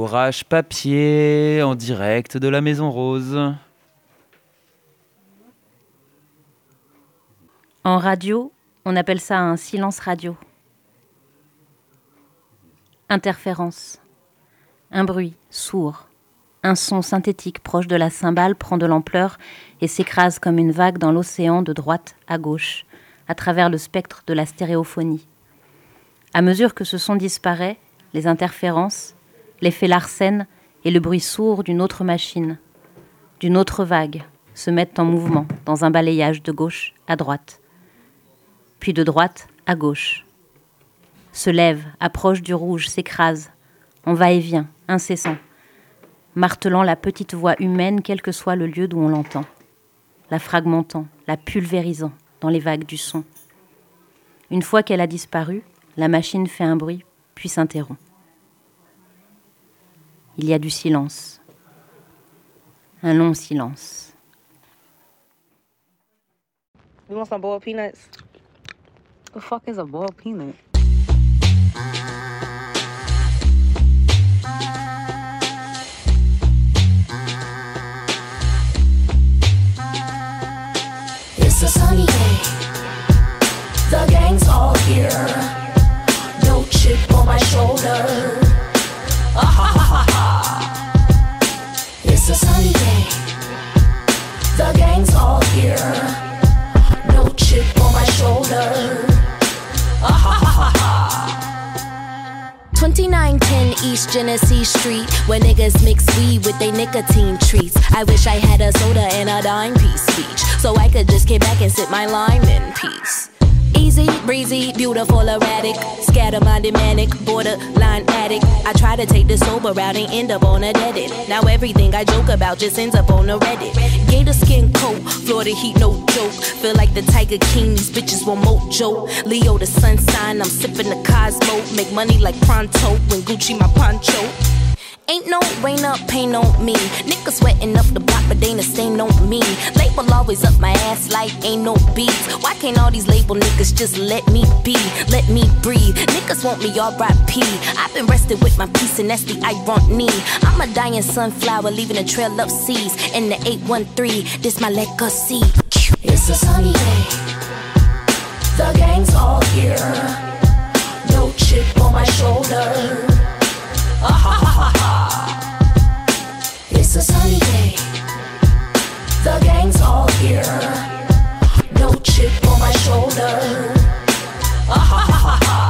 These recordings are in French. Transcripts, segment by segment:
Courage papier en direct de la Maison Rose. En radio, on appelle ça un silence radio. Interférence. Un bruit sourd. Un son synthétique proche de la cymbale prend de l'ampleur et s'écrase comme une vague dans l'océan de droite à gauche, à travers le spectre de la stéréophonie. À mesure que ce son disparaît, les interférences, l'effet Larsen et le bruit sourd d'une autre machine, d'une autre vague, se mettent en mouvement dans un balayage de gauche à droite, puis de droite à gauche. Se lève, approche du rouge, s'écrase, en va-et-vient, incessant, martelant la petite voix humaine quel que soit le lieu d'où on l'entend, la fragmentant, la pulvérisant dans les vagues du son. Une fois qu'elle a disparu, la machine fait un bruit, puis s'interrompt. Il y a du silence. Un long silence. You want some boiled peanuts? The fuck is a boiled peanut? It's a sunny day. The gang's all here. No chip on my shoulder. Ah ha ha ha ha. It's a sunny day. The gang's all here. No chip on my shoulder. Ah ha ha ha ha. 2910 East Genesee Street, where niggas mix weed with they nicotine treats. I wish I had a soda and a dime piece speech, so I could just get back and sip my lime in peace. Easy, breezy, beautiful, erratic, scatter-minded, manic, borderline addict. I try to take the sober route and end up on a dead end. Now everything I joke about just ends up on a Reddit. Gator skin coat, Florida heat, no joke. Feel like the Tiger King, these bitches want mojo. Leo the sun sign, I'm sipping the Cosmo. Make money like pronto when Gucci my poncho. Ain't no rain up, pain on me. Niggas sweating up the block, but they ain't a stain on me. Label always up my ass like ain't no beats. Why can't all these label niggas just let me be? Let me breathe. Niggas want me R.I.P. I've been rested with my peace and that's the irony. I'm a dying sunflower leaving a trail of seeds. In the 813, this my legacy. It's a sunny day. The gang's all here. No chip on my shoulder. Ah ha ha ha ha. It's a sunny day. The gang's all here. No chip on my shoulder. Ah ha ha ha ha.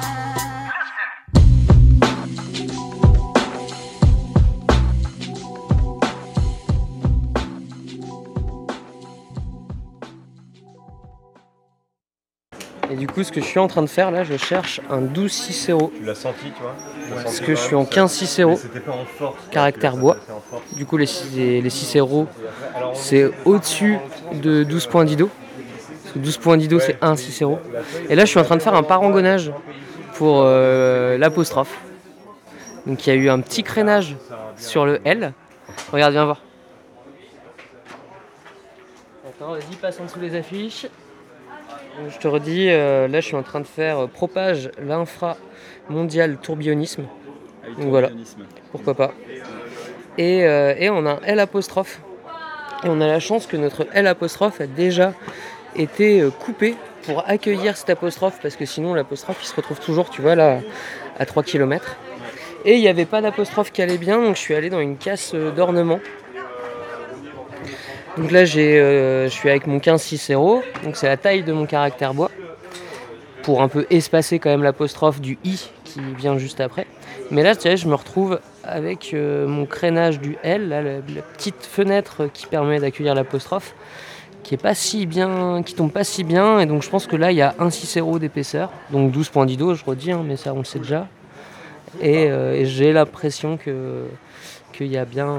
Et du coup, ce que je suis en train de faire là, je cherche un 12 Cicero. Tu l'as senti, tu vois? Parce que je suis en 15 Cicero, caractère bois. Du coup, les Cicero, c'est au-dessus de 12 points d'ido. Parce que 12 points d'ido, c'est un Cicero. Et là, je suis en train de faire un parangonnage pour l'apostrophe. Donc, il y a eu un petit crénage sur le L. Regarde, viens voir. Attends, vas-y, passe en dessous les affiches. Donc, je te redis, là je suis en train de faire propage l'infra-mondial tourbillonnisme. Donc voilà, pourquoi pas. Et on a un L apostrophe. Et on a la chance que notre L apostrophe a déjà été coupé pour accueillir cette apostrophe, parce que sinon l'apostrophe il se retrouve toujours, tu vois, là à 3 km. Et il n'y avait pas d'apostrophe qui allait bien, donc je suis allé dans une casse d'ornement. Donc là, je suis avec mon 15 Cicero, donc c'est la taille de mon caractère bois, pour un peu espacer quand même l'apostrophe du I qui vient juste après. Mais là, tu sais, je me retrouve avec mon crénage du L, là, la petite fenêtre qui permet d'accueillir l'apostrophe, qui est pas si bien, qui tombe pas si bien, et donc je pense que là, il y a un Cicero d'épaisseur, donc 12 points d'ido, je redis, mais ça on le sait déjà. Et j'ai l'impression qu'il y a bien...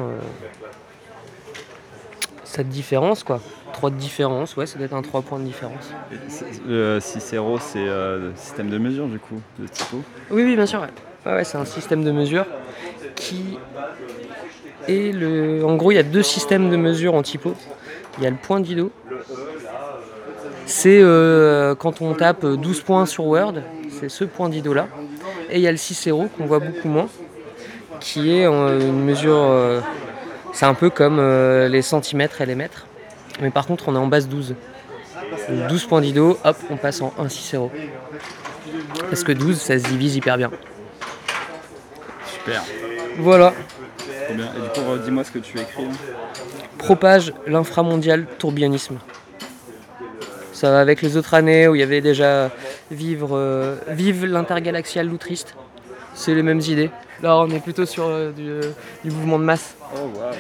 cette différence, quoi. 3 de différence, ouais, ça doit être un 3 points de différence. Le Cicero, c'est le système de mesure, du coup, de typo? Oui, bien sûr, ouais. Ouais, c'est un système de mesure qui est le... En gros, il y a 2 systèmes de mesure en typo. Il y a le point d'ido. C'est quand on tape 12 points sur Word, c'est ce point d'ido-là. Et il y a le Cicero, qu'on voit beaucoup moins, qui est une mesure... c'est un peu comme les centimètres et les mètres. Mais par contre, on est en base 12. Donc 12 points d'ido, hop, on passe en 1,6,0. Parce que 12, ça se divise hyper bien. Super. Voilà. Trop bien. Et du coup, dis-moi ce que tu écris. Propage l'inframondial tourbillonnisme. Ça va avec les autres années où il y avait déjà Vive l'intergalaxial loup triste. C'est les mêmes idées. Là, on est plutôt sur du mouvement de masse. Oh, waouh.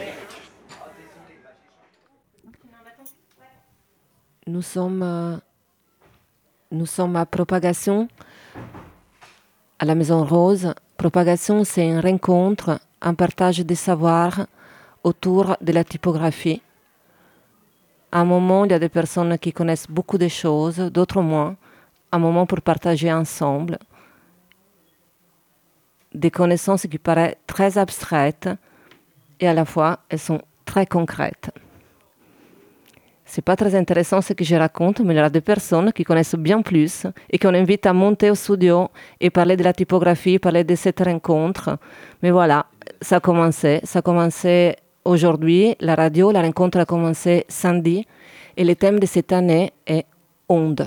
Nous sommes à Propagation, à la Maison Rose. Propagation, c'est une rencontre, un partage des savoirs autour de la typographie. À un moment, il y a des personnes qui connaissent beaucoup de choses, d'autres moins. Un moment pour partager ensemble des connaissances qui paraissent très abstraites et à la fois, elles sont très concrètes. C'est pas très intéressant ce que je raconte, mais il y a des personnes qui connaissent bien plus et qu'on invite à monter au studio et parler de la typographie, parler de cette rencontre. Mais voilà, ça a commencé aujourd'hui, la radio, la rencontre a commencé samedi et le thème de cette année est onde.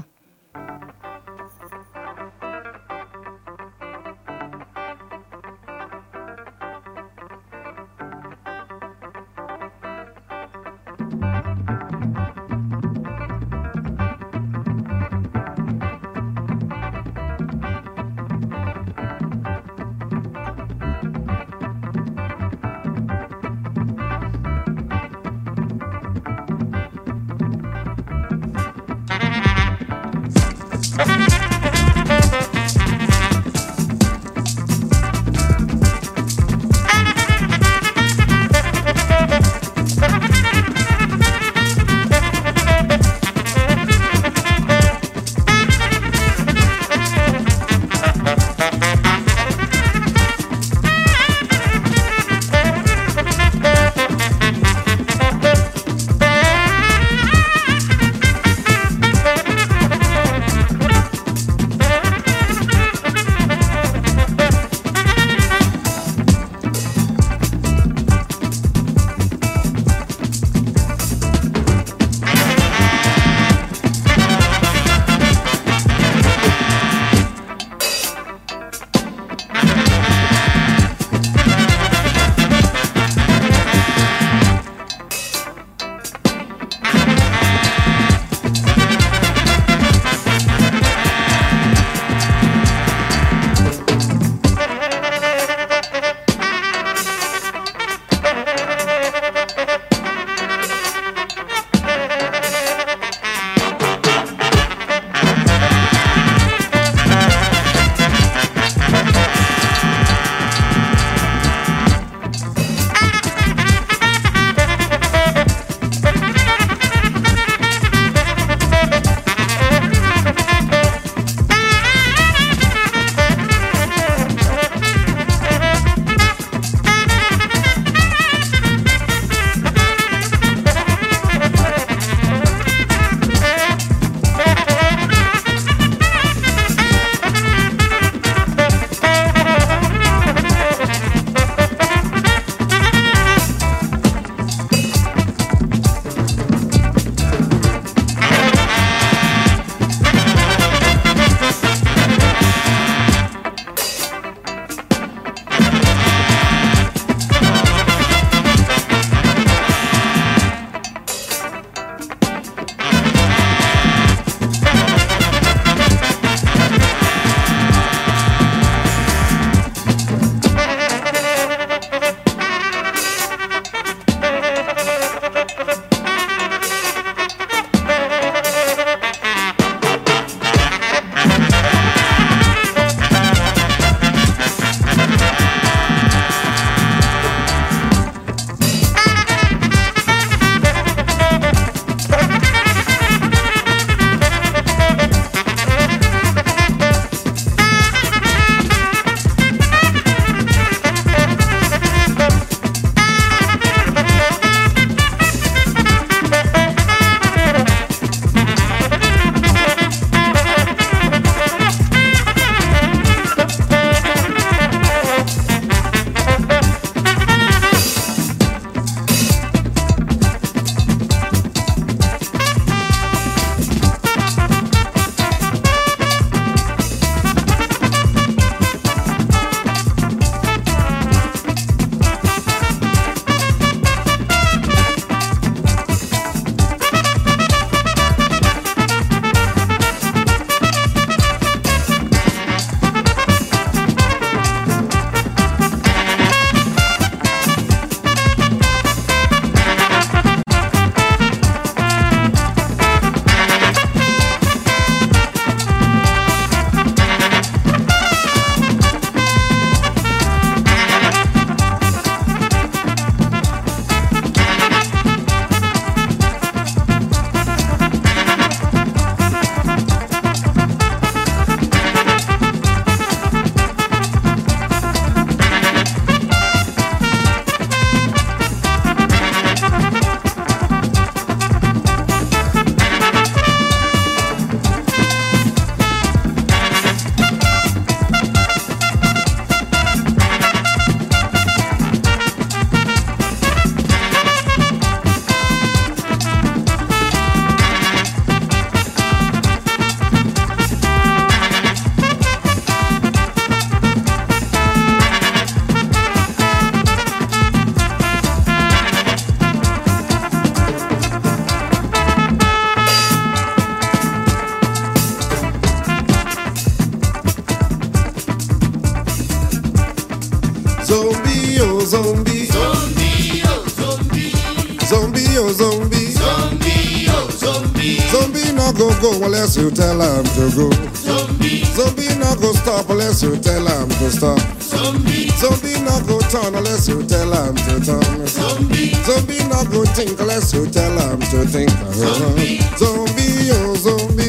go unless you tell him to go. Zombie no go stop unless you tell him to stop. Zombie no go turn unless you tell him to turn. Zombie no go think unless you tell him to think. Zombie, oh zombie.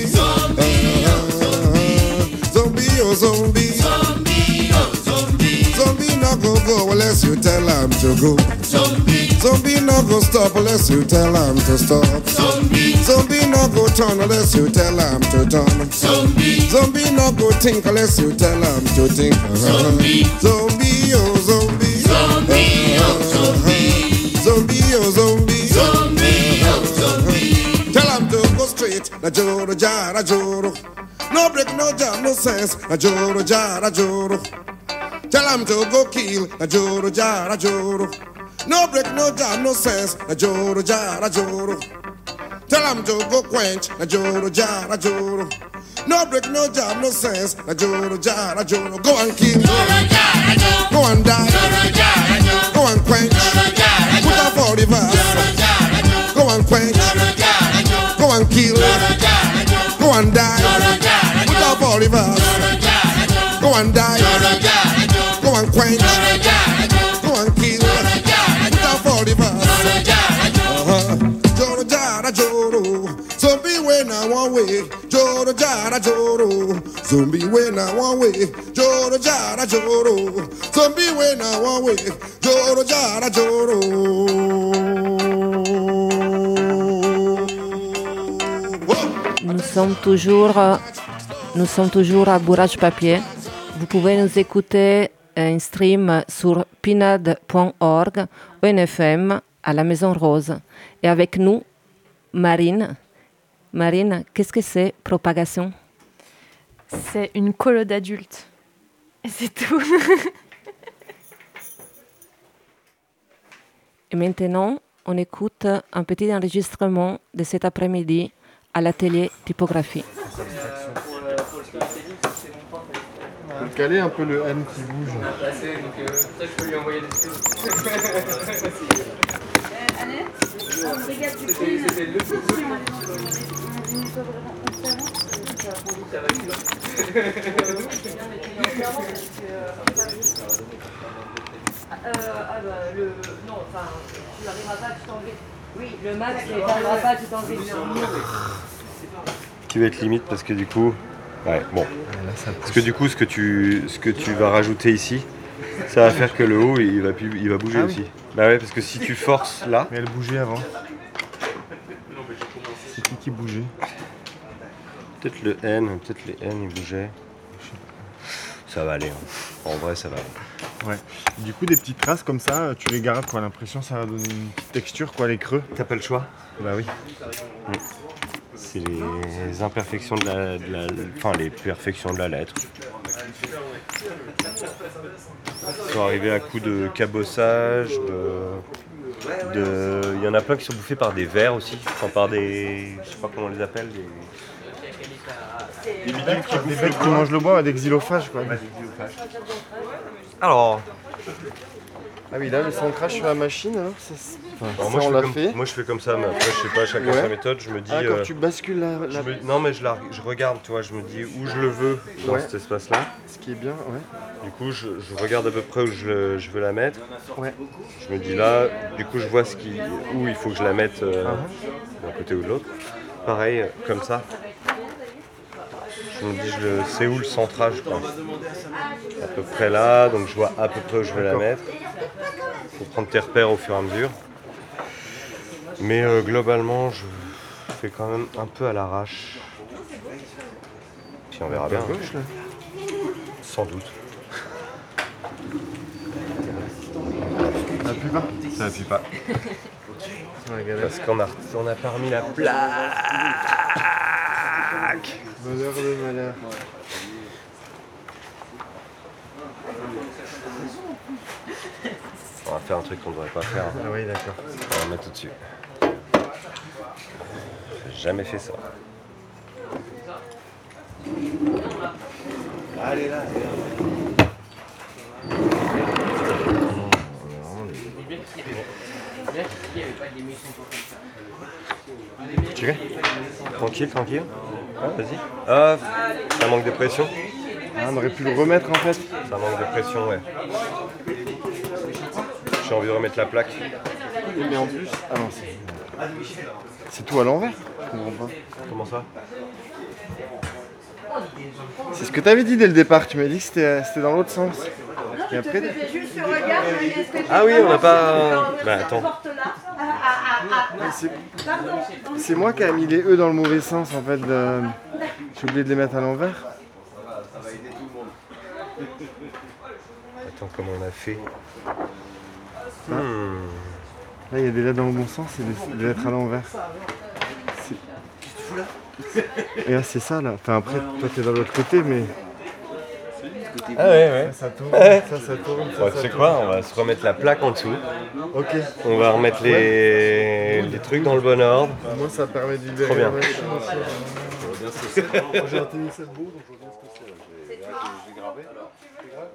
Zombie, oh zombie. Zombie no go unless you tell him to go. Zombie no go stop unless you tell him to stop. Zombie no go turn unless you tell him to turn. Zombie no go think unless you tell him to think. Zombie, oh zombie. Zombie, oh zombie. Tell him to go straight. Na joro jara joro. No break, no jam, no sense. Na joro jara joro. Tell him to go kill. Na joro jara joro. No break, no jam, no sense. Na joro jara joro. Tell him to go quench. Na joro jara joro. No break, no jam, no sense. Na joro jara joro. Go and kill. Go and die. Go and quench. Put up for the verse. Go and quench. Go and kill. Go and die. Put up for the verse. Go and die. Go and quench. Go and kill. Put up for the verse. Joro jara joro. Zombie when I one way. Joro jara joro. Zombie when I one way. Joro jara joro. Zombie when I one way. Joro jara joro. Nous sommes toujours à Bourrage Papier. Vous pouvez nous écouter en stream sur pinad.org, ONFM, à la Maison Rose. Et avec nous, Marine. Marine, qu'est-ce que c'est propagation? C'est une colo d'adultes. Et c'est tout. Et maintenant, on écoute un petit enregistrement de cet après-midi à l'atelier typographie. On peut caler un peu le N qui bouge. Je peux lui envoyer des trucs. C'était le non, enfin, tu n'arriveras pas à tout enlever. Oui, le max, tu n'arriveras pas à tout enlever. Qui va être limite parce que du coup... Ouais, bon. Parce que du coup, ce que tu vas rajouter ici, ça va faire que le haut, il va bouger aussi. Bah ouais, parce que si tu forces là... Mais elle bougeait avant. C'est qui bougeait? Peut-être le N, peut-être les N, ils bougeaient. Ça va aller, hein. En vrai, ça va aller. Ouais. Du coup, des petites traces comme ça, tu les gardes, quoi. L'impression, ça va donner une petite texture, quoi, les creux. T'as pas le choix? Bah oui. C'est les imperfections enfin les perfections de la lettre. Ils sont arrivés à coup de cabossage, il y en a plein qui sont bouffés par des vers aussi, enfin par des, je sais pas comment on les appelle, des bêtes qui mangent le bois, des xylophages, quoi. Alors. Ah oui, là, le centrage sur la machine, alors, alors moi, on l'a fait. Moi, je fais comme ça, mais après, je sais pas, chacun sa méthode. Je me dis. Quand tu bascules non, mais je regarde, tu vois, je me dis où je le veux dans cet espace-là. Ce qui est bien, ouais. Du coup, je regarde à peu près où je veux la mettre. Ouais. Je me dis là, du coup, je vois où il faut que je la mette d'un côté ou de l'autre. Pareil, comme ça. Je me dis, je sais où le centrage, quoi. À peu près là, donc je vois à peu près où je vais la mettre. Il faut prendre tes repères au fur et à mesure. Mais globalement, je fais quand même un peu à l'arrache. Puis on verra bien. Gauche, là. Sans doute. Ça appuie pas? Ça appuie pas. Parce qu'on a pas remis la plaque. Malheur de malheur. On va faire un truc qu'on ne devrait pas faire. Ah oui, d'accord. On va mettre tout dessus. J'ai jamais fait ça. Allez là, Tu veux? Tranquille, tranquille. Ah, vas-y. Ah, ça manque de pression. Ah, on aurait pu le remettre en fait. Ça manque de pression, ouais. J'ai envie de remettre la plaque. Mais en plus... Ah non, c'est tout à l'envers. Je comprends pas. Comment ça? C'est ce que t'avais dit dès le départ, tu m'as dit que c'était dans l'autre sens. Et après... Ah oui, on n'a pas... Bah attends. C'est moi qui ai mis les E dans le mauvais sens en fait. J'ai oublié de les mettre à l'envers. Attends, comment on a fait? Là, il y a des lettres dans le bon sens et des lettres à l'envers. Et là, c'est ça là. Enfin, après, toi, t'es dans l'autre côté, mais. Ah ouais. Ça tourne. Ouais. Ça tourne. Bon, tu sais quoi? On va se remettre la plaque en dessous. Ok. On va remettre les trucs dans le bon ordre. Moi, ça permet de libérer Trop bien. la machine aussi. J'ai un tennis beau, donc je vois bien ce que c'est. J'ai gravé. C'est grave.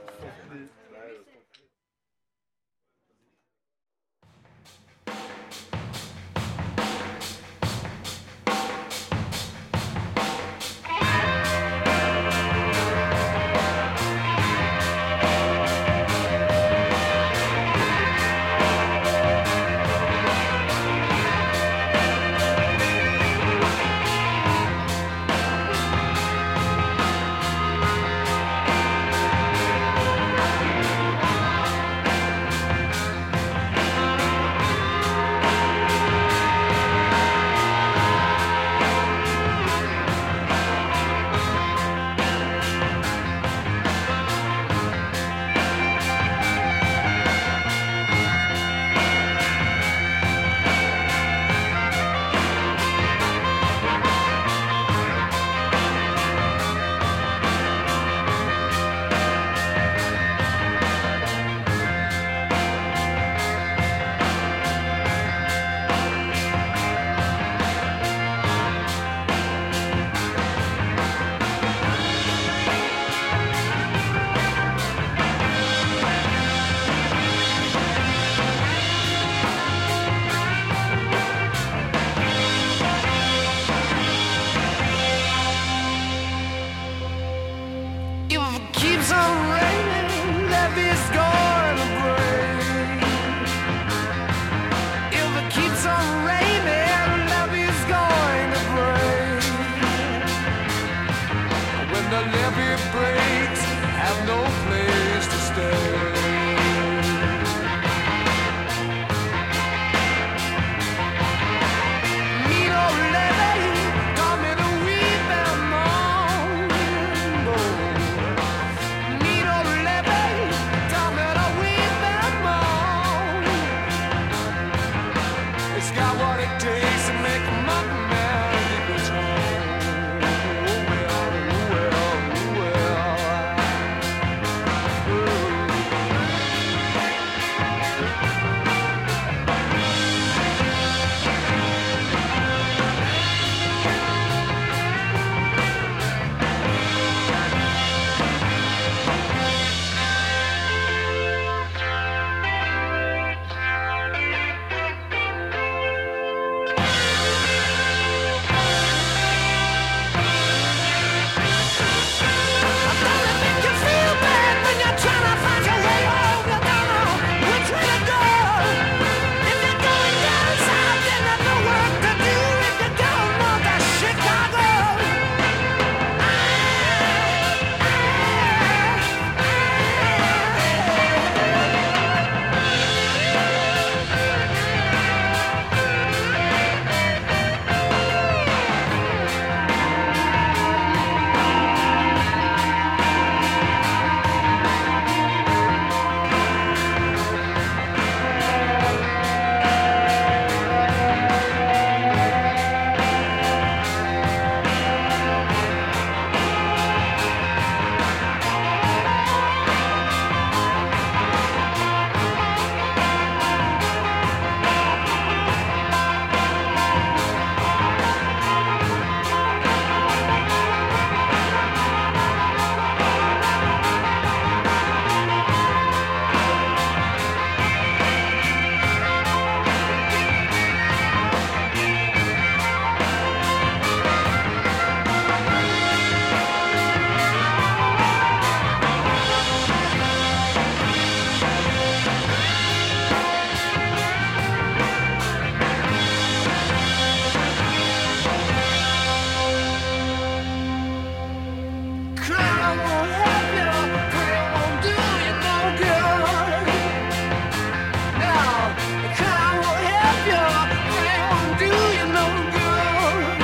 won't help you, prayer won't do you no good. No, the kind won't help you, prayer won't do you no good.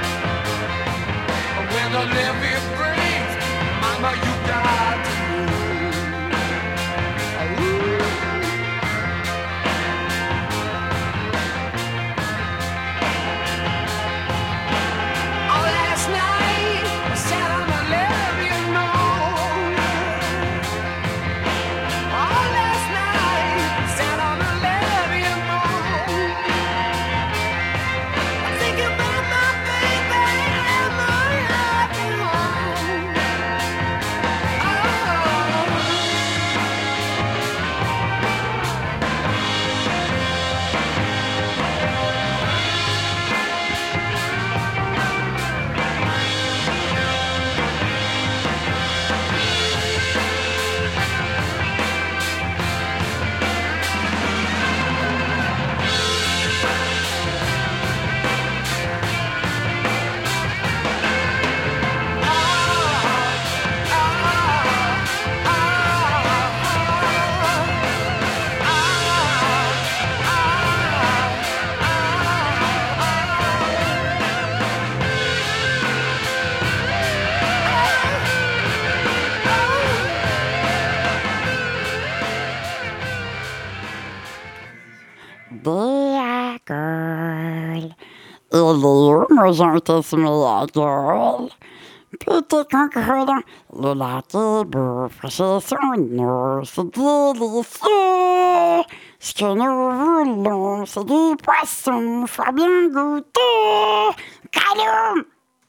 When the levee breaks, mama, you got to move. Ooh. Oh, last night I said I'ma let you know. Oh, last night I said I'ma let you know. I'm thinking about my baby and my happy home. Dear girl, illuminated me, girl. Petit concordant, le latte bouffe chez son nom, c'est délicieux. Ce que nous voulons, c'est du poisson, faut bien goûter. Calum!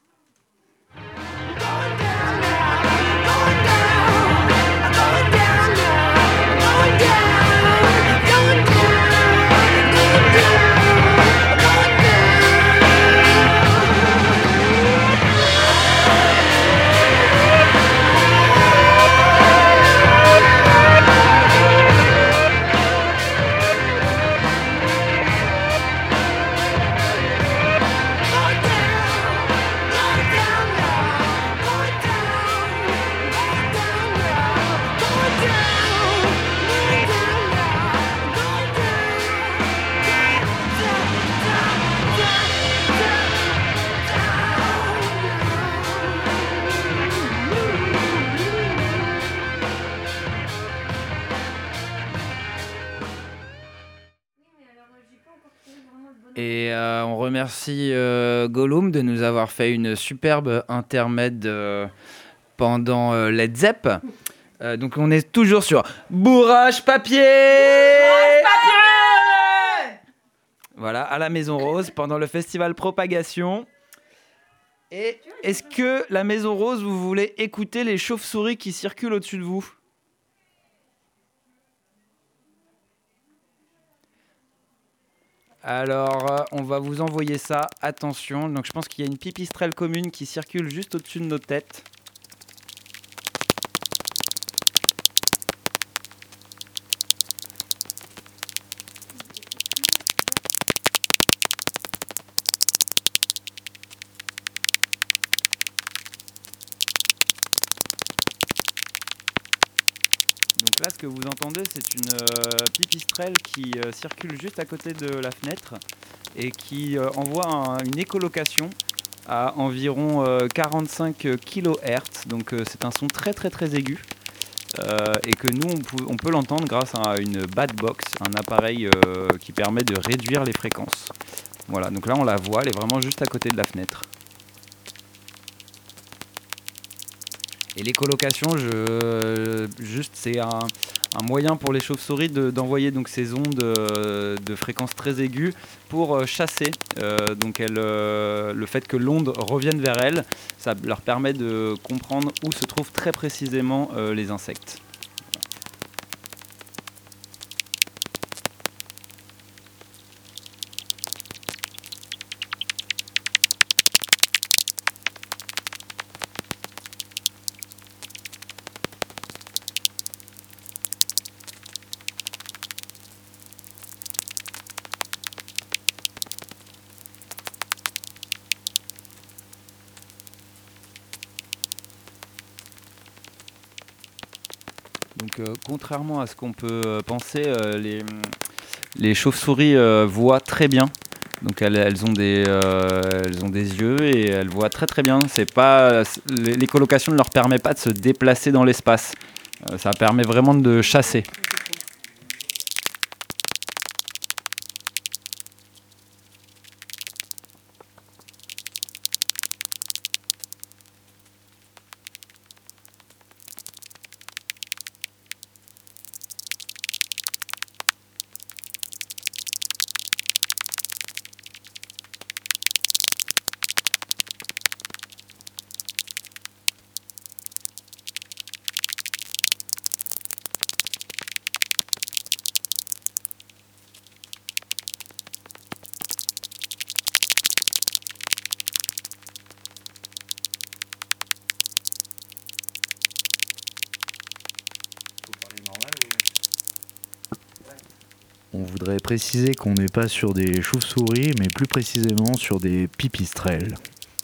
Et on remercie Gollum de nous avoir fait une superbe intermède pendant Led Zepp. Donc on est toujours sur Bourrage Papier. Voilà, à la Maison Rose pendant le festival Propagation. Et est-ce que la Maison Rose, vous voulez écouter les chauves-souris qui circulent au-dessus de vous ? Alors, on va vous envoyer ça. Attention. Donc, je pense qu'il y a une pipistrelle commune qui circule juste au-dessus de nos têtes. Donc là, ce que vous entendez, c'est une pipistrelle qui circule juste à côté de la fenêtre et qui envoie une écholocation à environ 45 kHz. Donc c'est un son très très très aigu et que nous, on peut l'entendre grâce à une bad box, un appareil qui permet de réduire les fréquences. Voilà, donc là on la voit, elle est vraiment juste à côté de la fenêtre. Et l'écholocation, c'est un moyen pour les chauves-souris d'envoyer donc ces ondes de fréquence très aiguë pour chasser. Donc le fait que l'onde revienne vers elles, ça leur permet de comprendre où se trouvent très précisément les insectes. Donc, contrairement à ce qu'on peut penser, les chauves-souris voient très bien. Donc elles ont des yeux et elles voient très très bien. L'écolocation ne leur permet pas de se déplacer dans l'espace. Ça permet vraiment de chasser. On voudrait préciser qu'on n'est pas sur des chauves-souris, mais plus précisément sur des pipistrelles.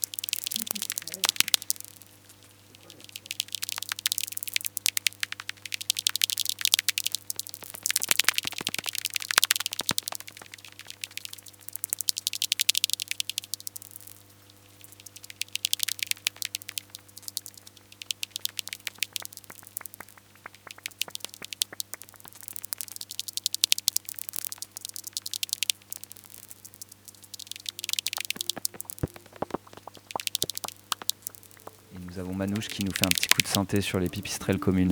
Nous avons Manouche qui nous fait un petit coup de synthé sur les pipistrelles communes.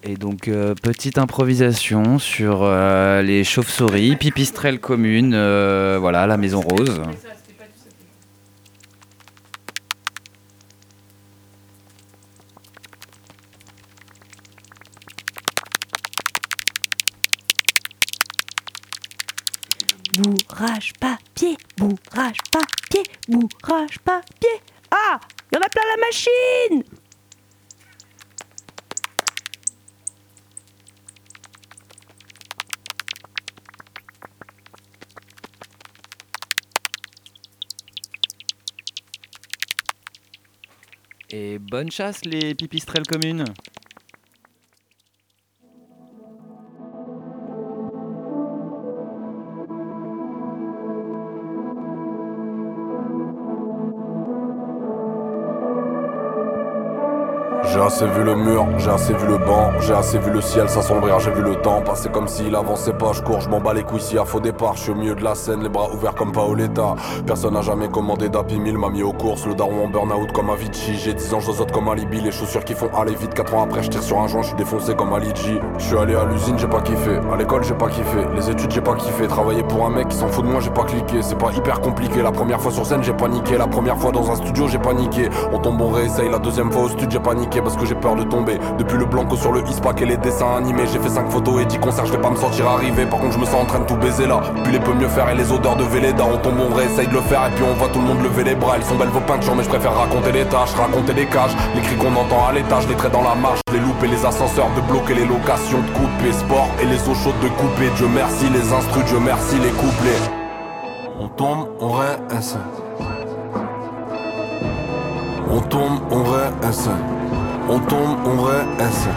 Et donc, petite improvisation sur les chauves-souris, pipistrelles communes, voilà, la Maison Rose. Bourrage papier, bourrage papier, bourrage papier. Ah, il y en a plein la machine. Et bonne chasse les pipistrelles communes. J'ai assez vu le mur, j'ai assez vu le banc, j'ai assez vu le ciel s'assombrir, j'ai vu le temps passer comme s'il avançait pas, je cours, je m'en bats les couilles s'il y a faux départ, je suis au milieu de la scène, les bras ouverts comme Paoletta. Personne n'a jamais commandé d'Happy Meal, m'a mis aux courses, le daron en burn-out comme Avicii. J'ai 10 ans, j'osote comme Alibi, les chaussures qui font aller vite, 4 ans après je tire sur un joint, je suis défoncé comme Ali G. Je suis allé à l'usine, j'ai pas kiffé, à l'école j'ai pas kiffé, les études j'ai pas kiffé, travailler pour un mec qui s'en fout de moi j'ai pas cliqué, c'est pas hyper compliqué, la première fois sur scène j'ai paniqué, la première fois dans un studio j'ai paniqué, on tombe on réessaye, la deuxième fois au studio j'ai paniqué parce que j'ai peur de tomber. Depuis le blanco sur le ispack et les dessins animés, j'ai fait 5 photos et 10 concerts, je vais pas me sentir arrivé. Par contre je me sens en train de tout baiser là. Puis les peut mieux faire et les odeurs de Véleda. On tombe, on réessaye de le faire et puis on voit tout le monde lever les bras. Elles sont belles vos peintures mais je préfère raconter les tâches, raconter les cages. Les cris qu'on entend à l'étage, les traits dans la marche, les loupes et les ascenseurs, de bloquer les locations, de couper sport et les eaux chaudes de couper. Dieu merci les instrus, Dieu merci les couplets. On tombe, on réessaye. On tombe, on réessaye. On tombe, on réessaye.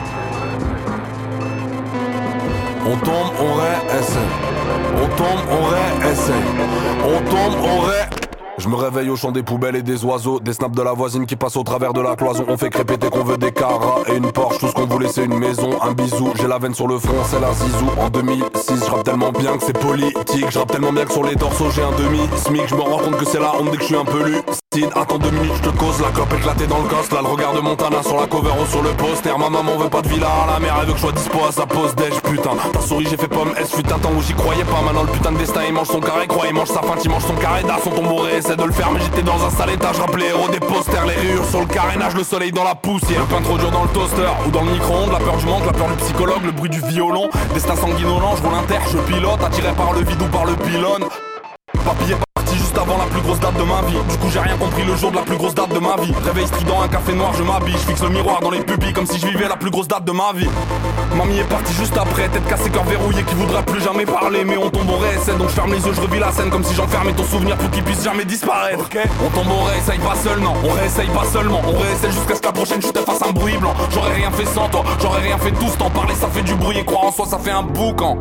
On tombe, on réessaye. On tombe, on réessaye. On tombe, on réessaye. Je me réveille au chant des poubelles et des oiseaux, des snaps de la voisine qui passent au travers de la cloison. On fait crépéter qu'on veut des caras et une Porsche, tout ce qu'on voulait c'est une maison, un bisou. J'ai la veine sur le front, c'est la zizou. En 2006, je rappe tellement bien que c'est politique. Je rappe tellement bien que sur les torsos j'ai un demi-smic. Je me rends compte que c'est la honte dès que je suis un peu lucide. Attends 2 minutes, je te cause, la clope éclatée dans le coste. Là le regard de Montana sur la cover ou sur le poster. Ma maman veut pas de villa à la mer, elle veut que je sois dispo à sa pause déj. Putain, ta souris j'ai fait pomme, S fut un temps où j'y croyais pas. Maintenant le putain de destin il mange son carré, croit il mange sa faim, il mange son carré d'as. Son tombeau essaie de le faire mais j'étais dans un sale état. Je rappelais héros des posters, les rayures sur le carénage, le soleil dans la poussière. Le pain trop dur dans le toaster ou dans le micro-ondes. La peur du manque, la peur du psychologue, le bruit du violon. Destin sanguinolent, je roule inter, je pilote. Attiré par le vide ou par le pylône. Papy est parti juste avant la plus grosse date de ma vie. Du coup j'ai rien compris le jour de la plus grosse date de ma vie. Réveil strident, un café noir, je m'habille. Je fixe le miroir dans les pupilles comme si je vivais la plus grosse date de ma vie. Mamie est partie juste après, tête cassée, cœur verrouillé qui voudra plus jamais parler. Mais on tombe au réessaye, donc je ferme les yeux, je revis la scène comme si j'enfermais ton souvenir pour qu'il puisse jamais disparaître. Okay. On tombe au réessaye pas seul, non, on réessaye pas seulement. On réessaye jusqu'à ce que la prochaine chute fasse un bruit blanc. J'aurais rien fait sans toi, j'aurais rien fait tout ce temps. Parler ça fait du bruit et croire en soi ça fait un boucan.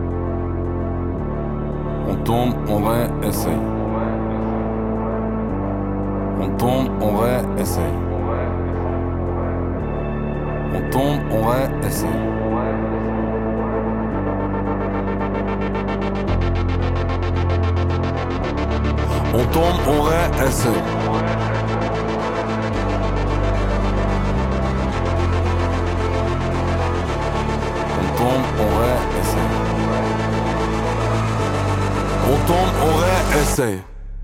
On tombe, on réessaye. On tombe, on réessaye. On tombe, on réessaye. On tombe, on réessaye. On tombe, on réessaye. On tombe, on réessaye.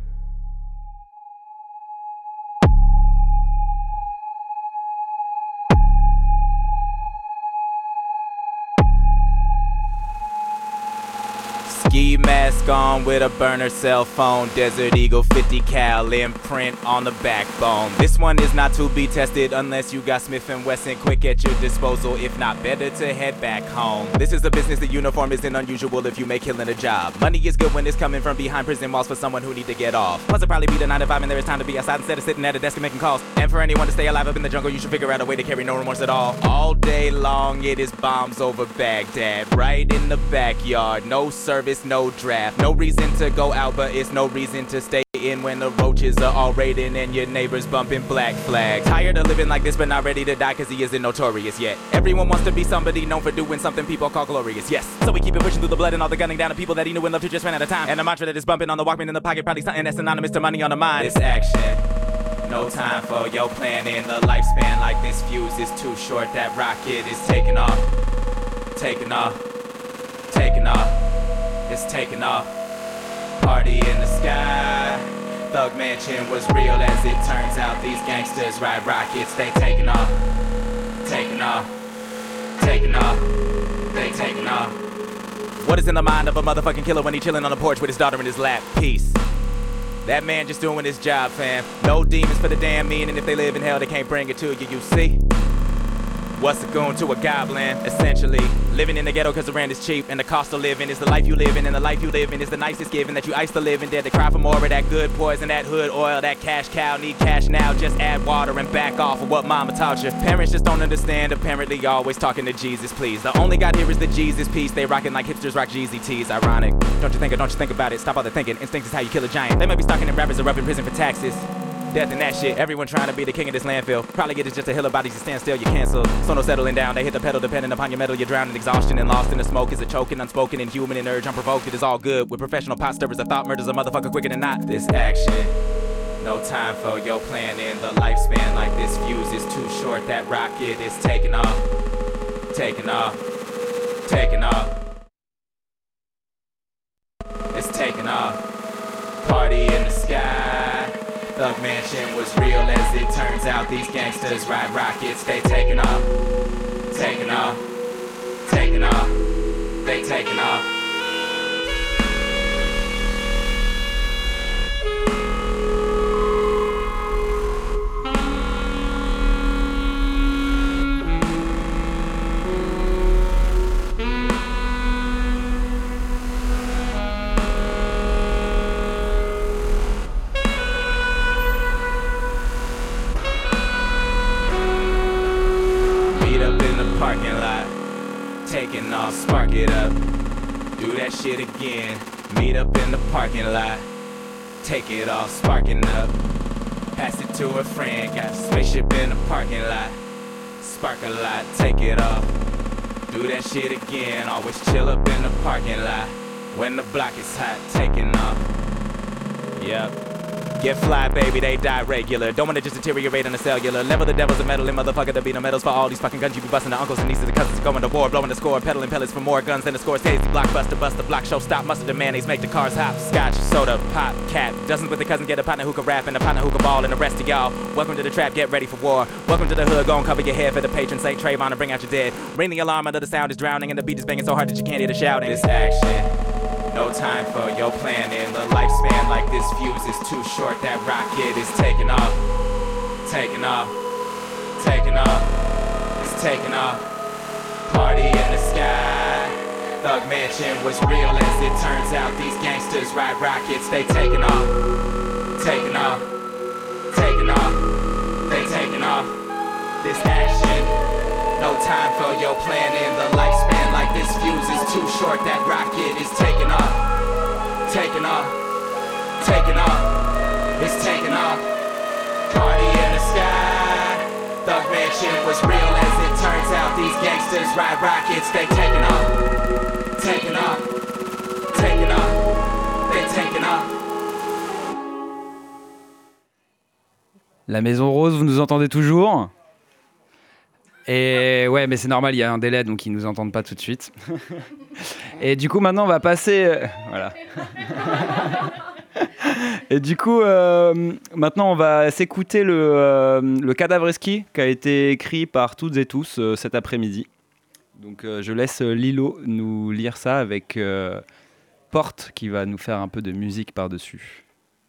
Ski mask on with a burner cell phone. Desert Eagle 50 cal imprint on the backbone. This one is not to be tested unless you got Smith & Wesson quick at your disposal. If not, better to head back home. This is a business, the uniform isn't unusual if you make killing a job. Money is good when it's coming from behind prison walls for someone who need to get off. Plus it'll probably be the 9 to 5 and there is time to be outside instead of sitting at a desk and making calls. And for anyone to stay alive up in the jungle, you should figure out a way to carry no remorse at all. All day long it is bombs over Baghdad, right in the backyard. No service, no draft, no reason to go out, but it's no reason to stay in when the roaches are all raiding and your neighbors bumping black flags. Tired of living like this but not ready to die cause he isn't notorious yet. Everyone wants to be somebody known for doing something people call glorious, yes. So we keep it pushing through the blood and all the gunning down to people that he knew and loved who just ran out of time. And a mantra that is bumping on the Walkman in the pocket, probably something that's synonymous to money on the mind. This action No time for your planning. The lifespan like this fuse is too short. That rocket is taking off. Taking off. Taking off. It's taking off. Party in the sky. Thug Mansion was real as it turns out. These gangsters ride rockets. They taking off. Taking off. Taking off. They taking off. What is in the mind of a motherfucking killer when he chilling on the porch with his daughter in his lap? Peace. That man just doing his job, fam. No demons for the damn mean, and if they live in hell, they can't bring it to you, you see? What's a goon to a goblin? Essentially, living in the ghetto cause the rent is cheap, and the cost of living is the life you live in, and the life you live in is the nicest given that you ice to live in. Dead to cry for more of that good poison, that hood oil, that cash cow. Need cash now, just add water and back off of what mama taught you. Parents just don't understand, apparently always talking to Jesus, please. The only God here is the Jesus piece. They rockin' like hipsters rock Jeezy tees. Ironic, don't you think or don't you think about it? Stop all the thinking, instinct is how you kill a giant. They might be stalking and rappers are up in prison for taxes. Death and that shit, everyone trying to be the king of this landfill. Probably get it just a hill of bodies to stand still, you cancel. So no settling down, they hit the pedal depending upon your metal. You're drowning in exhaustion and lost in the smoke. Is a choking, unspoken, inhuman and urge unprovoked. It is all good, with professional pot stirrers of thought murders a motherfucker quicker than not. This action, no time for your planning. The lifespan like this fuse is too short. That rocket is taking off. Taking off. Taking off. It's taking off. Party in the sky. Thug Mansion was real as it turns out. These gangsters ride rockets. They taking off. Taking off. Taking off. They taking off. Parking lot, taking off, spark it up, do that shit again. Meet up in the parking lot, take it off, sparking up, pass it to a friend. Got a spaceship in the parking lot, spark a lot, take it off, do that shit again. Always chill up in the parking lot, when the block is hot, taking off. Yep. Get fly, baby, they die regular. Don't wanna just deteriorate on the cellular level. The devil's a meddling motherfucker. There be no medals for all these fucking guns. You be busting the uncles and nieces and cousins going to war, blowing the score, peddling pellets for more guns than the scores. Tasty blockbuster, bust the block show, stop, mustard and mayonnaise, make the cars hop. Scotch, soda, pop, cap. Dozens with a cousin, get a partner who can rap and a partner who can ball, and the rest of y'all. Welcome to the trap, get ready for war. Welcome to the hood, go and cover your head for the patron Saint Trayvon and bring out your dead. Ring the alarm under the sound is drowning, and the beat is banging so hard that you can't hear the shouting. This action. No time for your planning. The lifespan like this fuse is too short. That rocket is taking off. Taking off. Taking off. It's taking off. Party in the sky. Thug Mansion was real as it turns out. These gangsters ride rockets. They taking off. Taking off. Taking off. They taking off. This action. No time for your planning. The lifespan like this fuse is too short. That rocket is taking off. Taking off. Taking off. It's taking off. Party in the sky. Thug Mansion was real as it turns out. These gangsters ride rockets. They taking off. Taking off. Taking off. They taking off. La Maison Rose, vous nous entendez toujours ? Et ouais, mais c'est normal, il y a un délai, donc ils nous entendent pas tout de suite. Et du coup, maintenant, on va passer... voilà. Et du coup, maintenant, on va s'écouter le Cadavreski, qui a été écrit par toutes et tous cet après-midi. Donc, je laisse Lilo nous lire ça avec Porte, qui va nous faire un peu de musique par-dessus.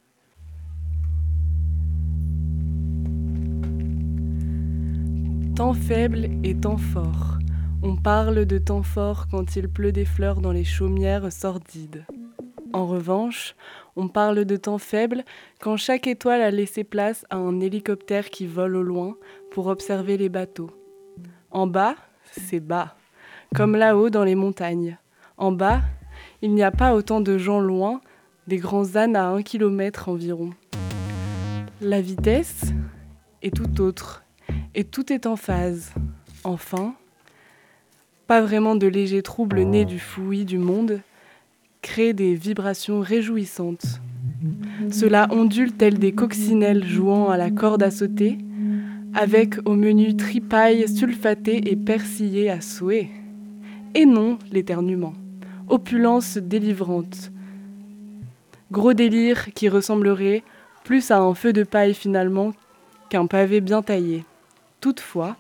Temps faible et temps fort. On parle de temps fort quand il pleut des fleurs dans les chaumières sordides. En revanche, on parle de temps faible quand chaque étoile a laissé place à un hélicoptère qui vole au loin pour observer les bateaux. En bas, c'est bas, comme là-haut dans les montagnes. En bas, il n'y a pas autant de gens loin, des grands ânes à 1 kilomètre environ. La vitesse est tout autre. Et tout est en phase. Enfin, pas vraiment de légers troubles nés du fouillis du monde, créent des vibrations réjouissantes. Cela ondule tel des coccinelles jouant à la corde à sauter, avec au menu tripaille sulfatée et persillée à souhait. Et non, l'éternuement. Opulence délivrante. Gros délire qui ressemblerait plus à un feu de paille finalement qu'un pavé bien taillé. Toutefois,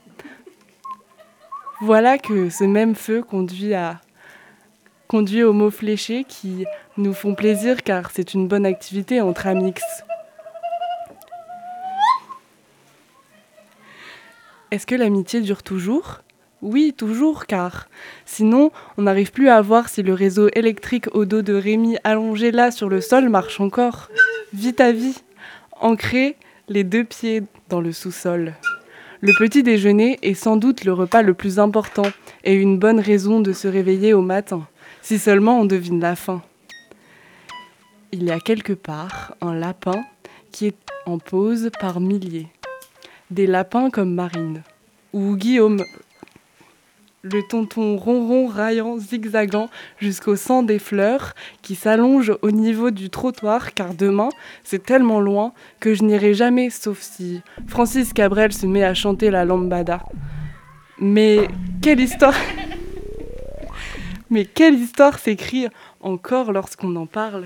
voilà que ce même feu conduit aux mots fléchés qui nous font plaisir car c'est une bonne activité entre amix. Est-ce que l'amitié dure toujours ? Oui, toujours, car sinon, on n'arrive plus à voir si le réseau électrique au dos de Rémi allongé là sur le sol marche encore. Vite à vie, ancré les 2 pieds dans le sous-sol. Le petit déjeuner est sans doute le repas le plus important et une bonne raison de se réveiller au matin, si seulement on devine la faim. Il y a quelque part un lapin qui est en pause par milliers. Des lapins comme Marine, ou Guillaume, le tonton ronron raillant zigzagant jusqu'au sang des fleurs qui s'allonge au niveau du trottoir car demain, c'est tellement loin que je n'irai jamais sauf si Francis Cabrel se met à chanter la lambada. Mais quelle histoire Mais quelle histoire s'écrit encore lorsqu'on en parle.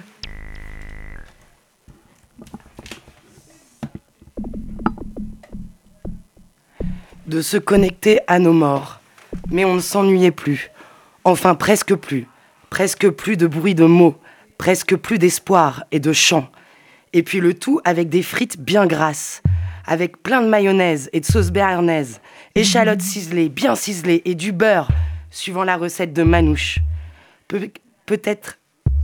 De se connecter à nos morts. Mais on ne s'ennuyait plus. Enfin, presque plus. Presque plus de bruit de mots. Presque plus d'espoir et de chant. Et puis le tout avec des frites bien grasses. Avec plein de mayonnaise et de sauce béarnaise. Échalotes ciselées, bien ciselées et du beurre, suivant la recette de Manouche. Peut-être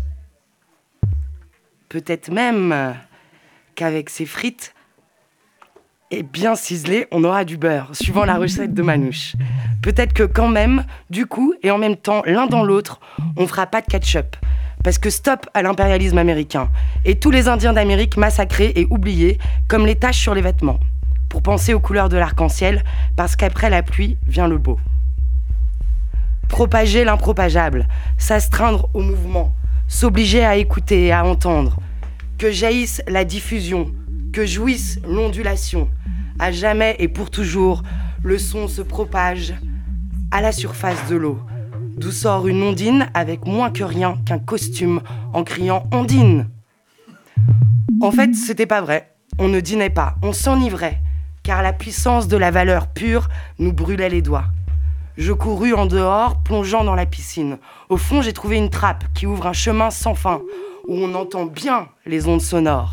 même qu'avec ces frites et bien ciselées, on aura du beurre, suivant la recette de Manouche. Peut-être que quand même, du coup, et en même temps, l'un dans l'autre, on fera pas de ketchup. Parce que stop à l'impérialisme américain. Et tous les Indiens d'Amérique massacrés et oubliés, comme les taches sur les vêtements. Pour penser aux couleurs de l'arc-en-ciel, parce qu'après la pluie vient le beau. Propager l'impropagable, s'astreindre au mouvement, s'obliger à écouter et à entendre. Que jaillisse la diffusion, que jouisse l'ondulation. À jamais et pour toujours, le son se propage à la surface de l'eau, d'où sort une ondine avec moins que rien qu'un costume en criant « Ondine !» En fait, c'était pas vrai. On ne dînait pas, on s'enivrait, car la puissance de la valeur pure nous brûlait les doigts. Je courus en dehors, plongeant dans la piscine. Au fond, j'ai trouvé une trappe qui ouvre un chemin sans fin, où on entend bien les ondes sonores.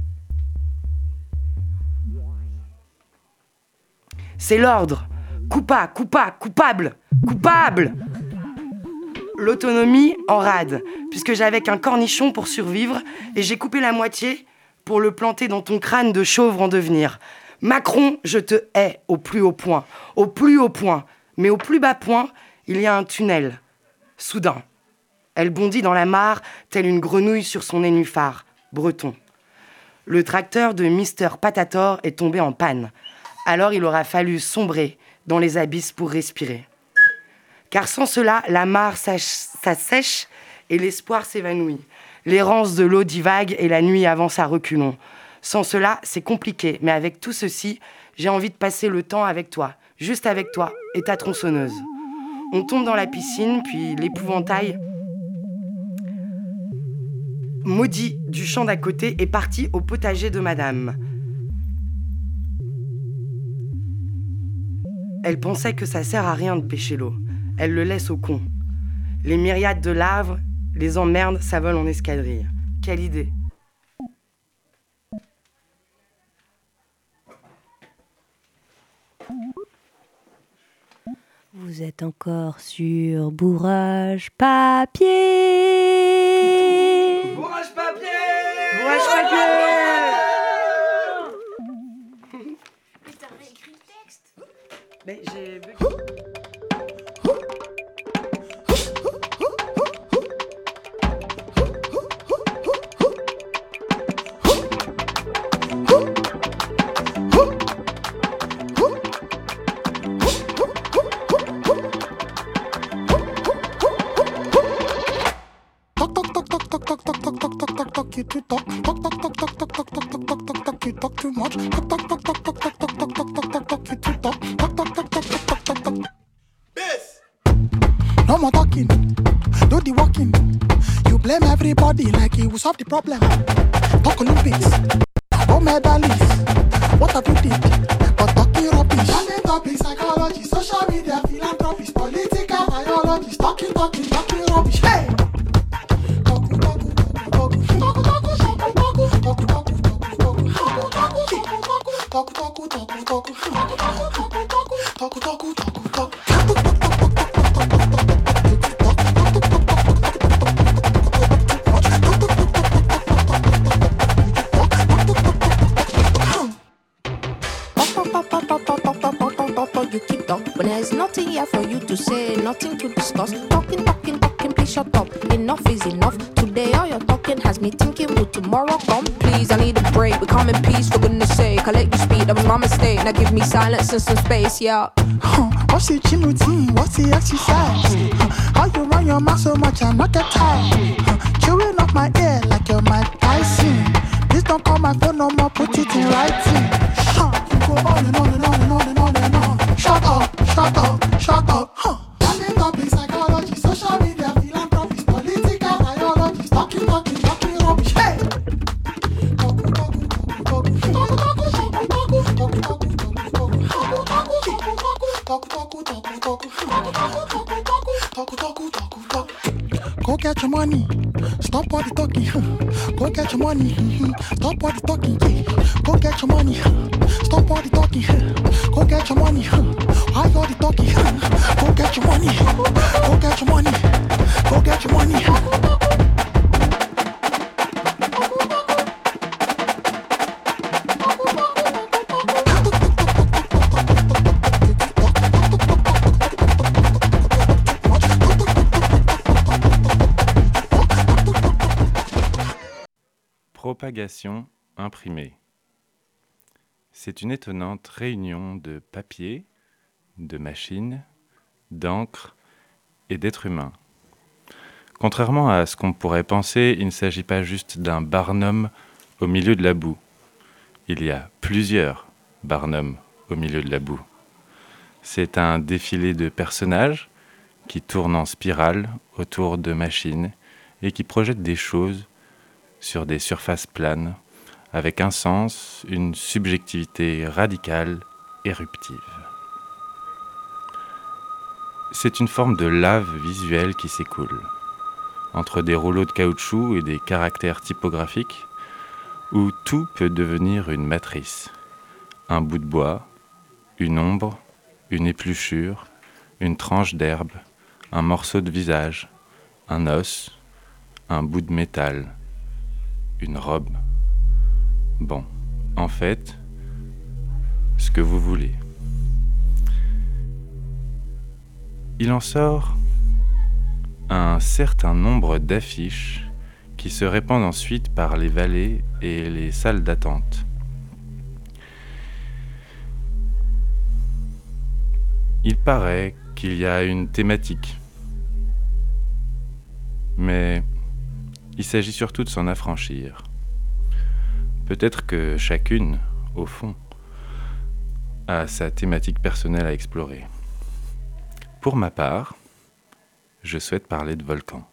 C'est l'ordre. Coupable. L'autonomie en rade, puisque j'avais qu'un cornichon pour survivre, et j'ai coupé la moitié pour le planter dans ton crâne de chauve en devenir. Macron, je te hais au plus haut point. Mais au plus bas point, il y a un tunnel. Soudain, elle bondit dans la mare, telle une grenouille sur son nénuphar. Breton. Le tracteur de Mister Patator est tombé en panne. Alors il aura fallu sombrer dans les abysses pour respirer. Car sans cela, la mare s'assèche et l'espoir s'évanouit. L'errance de l'eau divague et la nuit avance à reculons. Sans cela, c'est compliqué, mais avec tout ceci, j'ai envie de passer le temps avec toi, juste avec toi et ta tronçonneuse. On tombe dans la piscine, puis l'épouvantail maudit du champ d'à côté est parti au potager de madame. Elle pensait que ça sert à rien de pêcher l'eau. Elle le laisse au con. Les myriades de larves, les emmerdes, ça vole en escadrille. Quelle idée! Vous êtes encore sur Bourrage Papier. Bourrage papier. Mais t'as réécrit le texte. Mais j'ai... Toc talking, do the walking. You blame everybody like you will solve the problem. Talk Olympics, go medalists. What have you did? But talking rubbish. Talking topics, psychology, social media, philanthropy, political biology. Talking rubbish. Hey! You keep talking when there's nothing here for you to say, nothing to discuss. Talking, please shut up. Enough is enough. Today all your talking has me thinking, will tomorrow come? Please, I need a break. We come in peace, for goodness sake. I let you speak, that was my mistake. Now give me silence and some space, yeah. What's your gym routine? What's the exercise? How you run your mouth so much and not get tired? Chewing off my ear like you're Mike Tyson. Please don't call my phone no more, put it in writing. You go on and on and on and on and on and on. Shut up. Talking topics, psychology, social media, philanthropy, political biology. Talking rubbish. Hey! Go get your money. Stop all the talking. Go get your money. Stop all the talking. Go get your money. Stop all the talking. Go get your money. Why all the talking? Go get your money. Go get your money. Go get your money. Propagation imprimée. C'est une étonnante réunion de papier, de machines, d'encre et d'êtres humains. Contrairement à ce qu'on pourrait penser, il ne s'agit pas juste d'un Barnum au milieu de la boue. Il y a plusieurs Barnum au milieu de la boue. C'est un défilé de personnages qui tournent en spirale autour de machines et qui projettent des choses sur des surfaces planes, avec un sens, une subjectivité radicale, éruptive. C'est une forme de lave visuelle qui s'écoule, entre des rouleaux de caoutchouc et des caractères typographiques, où tout peut devenir une matrice. Un bout de bois, une ombre, une épluchure, une tranche d'herbe, un morceau de visage, un os, un bout de métal, une robe. Bon, en fait, ce que vous voulez. Il en sort un certain nombre d'affiches qui se répandent ensuite par les vallées et les salles d'attente. Il paraît qu'il y a une thématique, mais il s'agit surtout de s'en affranchir. Peut-être que chacune, au fond, a sa thématique personnelle à explorer. Pour ma part, je souhaite parler de volcans.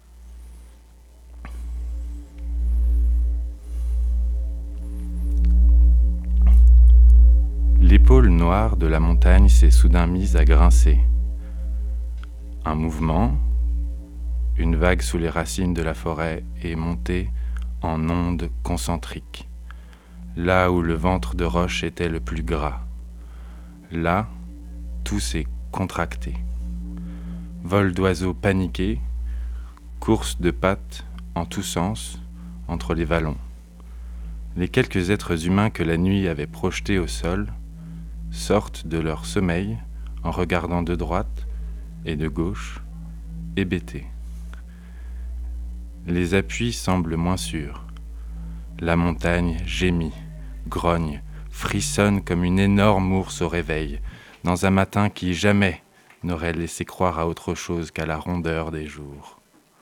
L'épaule noire de la montagne s'est soudain mise à grincer. Un mouvement, une vague sous les racines de la forêt est montée en ondes concentriques, là où le ventre de roche était le plus gras. Là, tout s'est contracté. Vol d'oiseaux paniqués, course de pattes en tous sens entre les vallons. Les quelques êtres humains que la nuit avait projetés au sol sortent de leur sommeil en regardant de droite et de gauche, hébétés. Les appuis semblent moins sûrs. La montagne gémit, grogne, frissonne comme une énorme ours au réveil, dans un matin qui jamais n'aurait laissé croire à autre chose qu'à la rondeur des jours.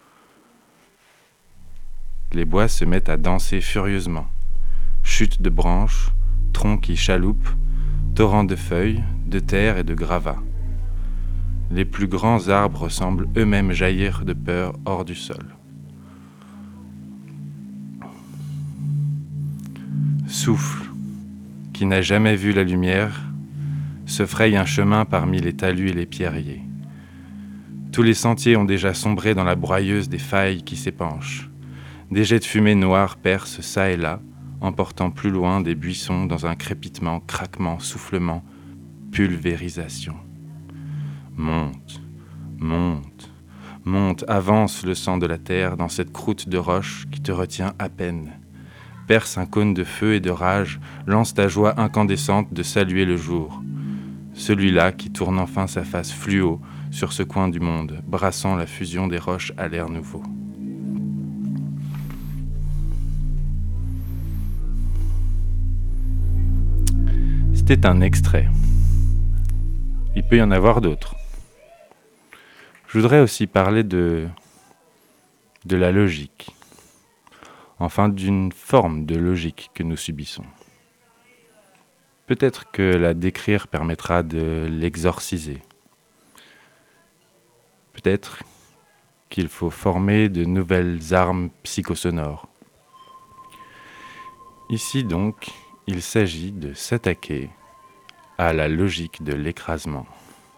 Les bois se mettent à danser furieusement. Chutes de branches, troncs qui chaloupent, torrents de feuilles, de terre et de gravats. Les plus grands arbres semblent eux-mêmes jaillir de peur hors du sol. Souffle, qui n'a jamais vu la lumière, se fraye un chemin parmi les talus et les pierriers. Tous les sentiers ont déjà sombré dans la broyeuse des failles qui s'épanchent. Des jets de fumée noire percent çà et là, emportant plus loin des buissons dans un crépitement, craquement, soufflement, pulvérisation. Monte, monte, monte, avance le sang de la terre dans cette croûte de roche qui te retient à peine. Perce un cône de feu et de rage, lance ta joie incandescente de saluer le jour. Celui-là qui tourne enfin sa face fluo sur ce coin du monde, brassant la fusion des roches à l'air nouveau. C'était un extrait. Il peut y en avoir d'autres. Je voudrais aussi parler de la logique. Enfin, d'une forme de logique que nous subissons. Peut-être que la décrire permettra de l'exorciser. Peut-être qu'il faut former de nouvelles armes psychosonores. Ici donc, il s'agit de s'attaquer à la logique de l'écrasement.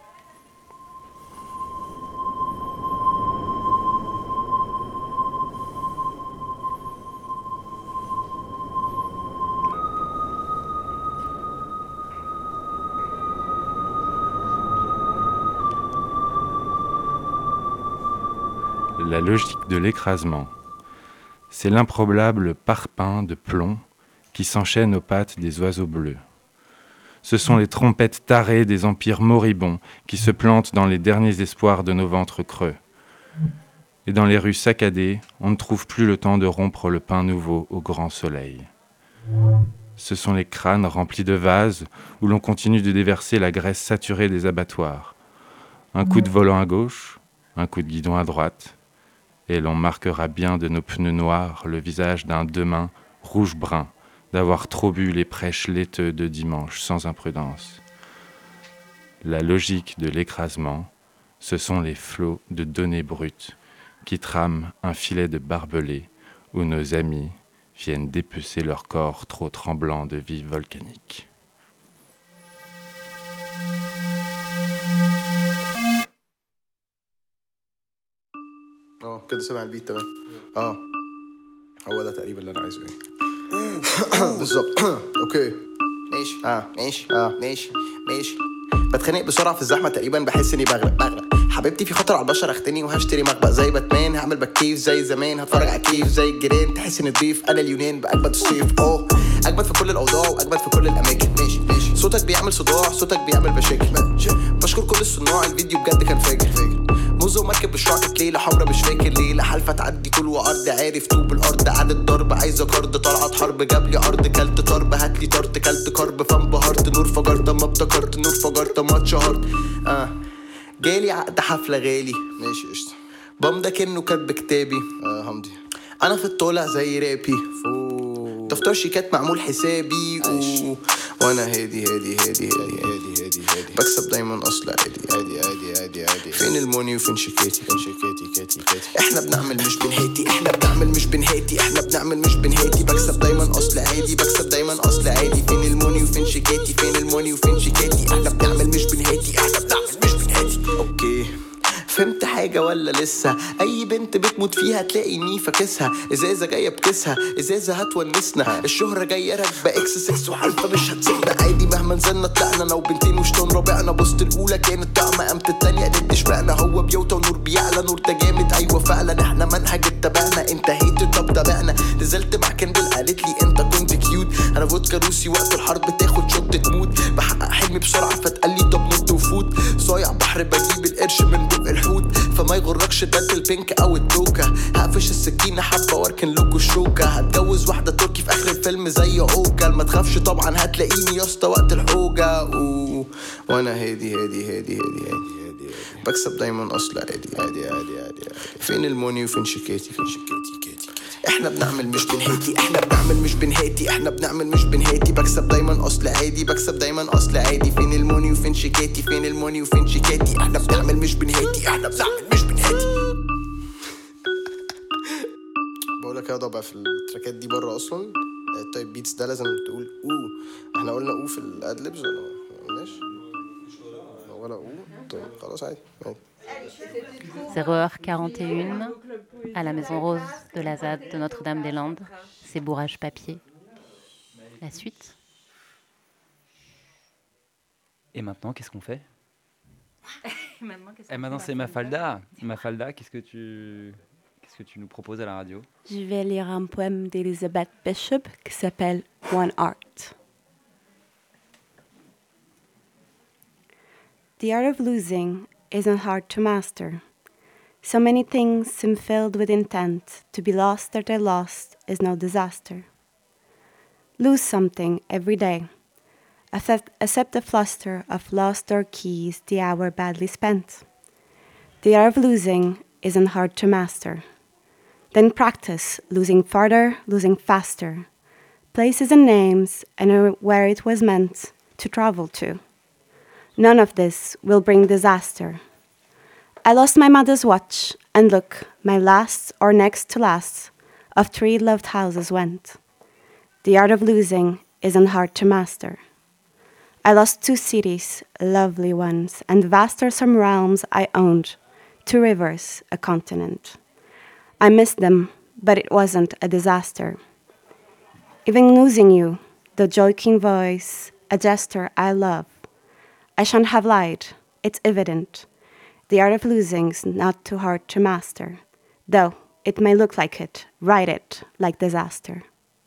La logique de l'écrasement, c'est l'improbable parpaing de plomb qui s'enchaîne aux pattes des oiseaux bleus. Ce sont les trompettes tarées des empires moribonds qui se plantent dans les derniers espoirs de nos ventres creux. Et dans les rues saccadées, on ne trouve plus le temps de rompre le pain nouveau au grand soleil. Ce sont les crânes remplis de vases où l'on continue de déverser la graisse saturée des abattoirs. Un coup de volant à gauche, un coup de guidon à droite, et l'on marquera bien de nos pneus noirs le visage d'un demain rouge-brun, d'avoir trop bu les prêches laiteux de dimanche sans imprudence. La logique de l'écrasement, ce sont les flots de données brutes qui trament un filet de barbelés où nos amis viennent dépecer leur corps trop tremblant de vie volcanique. كده سامع البيت تمام هو ده تقريبا اللي انا عايزه بالظبط اوكي ماشي بتخانق بسرعه في الزحمه تقريبا بحس اني بغرق حبيبتي في خطر على البشر اختني وهشتري مخبأ زي باتمان هعمل بكيف زي زمان هتفرج على كيف زي الجيران تحس اني نضيف انا اليونان باجمد الصيف اجمد في كل الاوضاع واجمد في كل الاماكن ماشي صوتك بيعمل صداع صوتك بيعمل مشاكل بشكر كل الصناع الفيديو بجد كان فاجر موزو مركب بالشعر ليلة حمرا مش فاكر ليلة حلفة تعدي طول وعرض عارف طوب الارض عدد ضرب عايزة كارد طلعت حرب جاب لي عرض كلت طرب هاتلي طرت كلت كرب فانبهرت نور فجرت ما ابتكرت نور فجرت ما اتشهرت جالي عقد حفلة غالي ماشي قشطة بمضى كأنه كاتب كتابي همضي انا في الطالع زي رابي دفتر شيكات معمول حسابي وانا هادي بكسب دايما اصل عادي فين الموني وفين شيكاتي احنا بنعمل مش بنهاتي بكسب دايما اصل عادي فين الموني وفين شيكاتي احنا بنعمل مش بنهاتي اوكي فهمت حاجة ولا لسه أي بنت بتموت فيها تلاقيني فاكسها إزازة جاية بكسها إزازة هتونسنا الشهرة جاية راكبة إكس 6 وحالفة مش هتسيبنا عادي مهما نزلنا طلعنا أنا وبنتين وشطون رابعنا بوسط الأولى كانت طعمة قامت التانية قدرت شبعنا هو بيوتا ونور بيعلى نور ده جامد أيوة فعلا إحنا منهج اتبعنا انتهيت طب تابعنا نزلت مع كندل قالت لي أنت كنت كيوت أنا فودكا روسي وقت الحرب تاخد شوت تموت بحقق حلمي بسرعة فتقال لي طب نط وفوت صايع بحر بجيب القرش من بق الحوت فما يغركش دات البينك او التوكا هقفش السكينه حبه واركن لكم الشوكه هتجوز واحده تركي في اخر الفيلم زي اوكل ما تخافش طبعا هتلاقيني يا اسطى وقت الحوجه وانا هادي بكسب دايما اصل عادي فين الموني وفين شيكاتي احنا بنعمل مش بنهيتي احنا بنعمل مش بنهيتي احنا بنعمل مش بنهيتي بكسب دايما اصل عادي بكسب دايما اصل عادي فين الموني وفين شيكاتي فين الموني وفين شيكاتي احنا بنعمل مش بنهيتي احنا بنعمل مش بنهيتي. بقولك يا ضبع في التراكات دي بره اصلا التايب بيتس ده لازم تقول احنا قلنا في الادلبس ولا ماشي ولا طيب خلاص عادي 0h41 à la Maison Rose de la ZAD de Notre-Dame-des-Landes, c'est bourrage papier. La suite. Et maintenant, qu'est-ce qu'on fait? Maintenant, c'est Mafalda. Mafalda, qu'est-ce que tu nous proposes à la radio? Je vais lire un poème d'Elizabeth Bishop qui s'appelle One Art. The art of losing isn't hard to master. So many things seem filled with intent. To be lost or they're lost is no disaster. Lose something every day. Accept the fluster of lost door keys, the hour badly spent. The art of losing isn't hard to master. Then practice losing farther, losing faster. Places and names and where it was meant to travel to. None of this will bring disaster. I lost my mother's watch, and look, my last or next to last of 3 loved houses went. The art of losing isn't hard to master. I lost 2 cities, lovely ones, and vaster some realms I owned, 2 rivers, a continent. I missed them, but it wasn't a disaster. Even losing you, the joking voice, a gesture I love, I shan't have lied, it's evident. The art of losing's not too hard to master, though it may look like it, write it like disaster.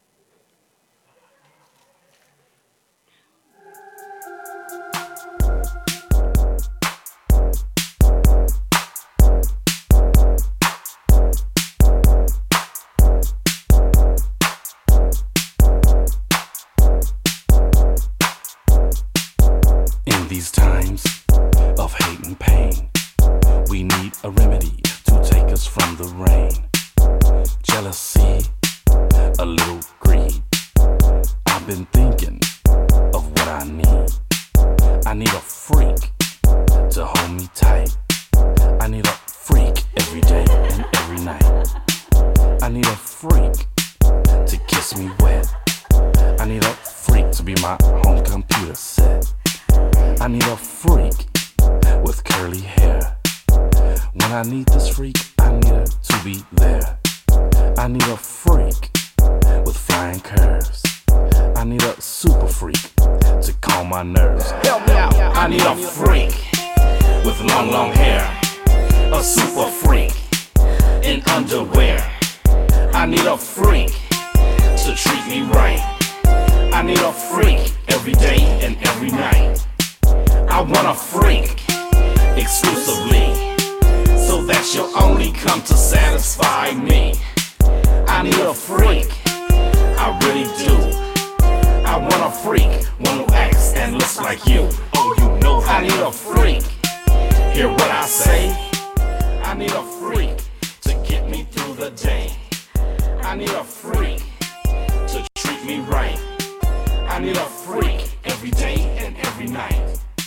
In these times of hate and pain, we need a remedy to take us from the rain. Jealousy, a little greed. I've been thinking of what I need. I need a freak to hold me tight. I need a freak every day and every night. I need a freak to kiss me wet. I need a freak to be my home computer set. I need a freak with curly hair. When I need this freak, I need her to be there. I need a freak with flying curves. I need a super freak to calm my nerves. Help me out. I need a freak with long, long hair. A super freak in underwear. I need a freak to treat me right. I need a freak every day and every night. I want a freak exclusively, so that she'll only come to satisfy me. I need a freak, I really do. I want a freak, one who acts and looks like you. Oh, you know I need a freak. Hear what I say? I need a freak to get me through the day. I need a freak to treat me right. I need a freak every day and every night.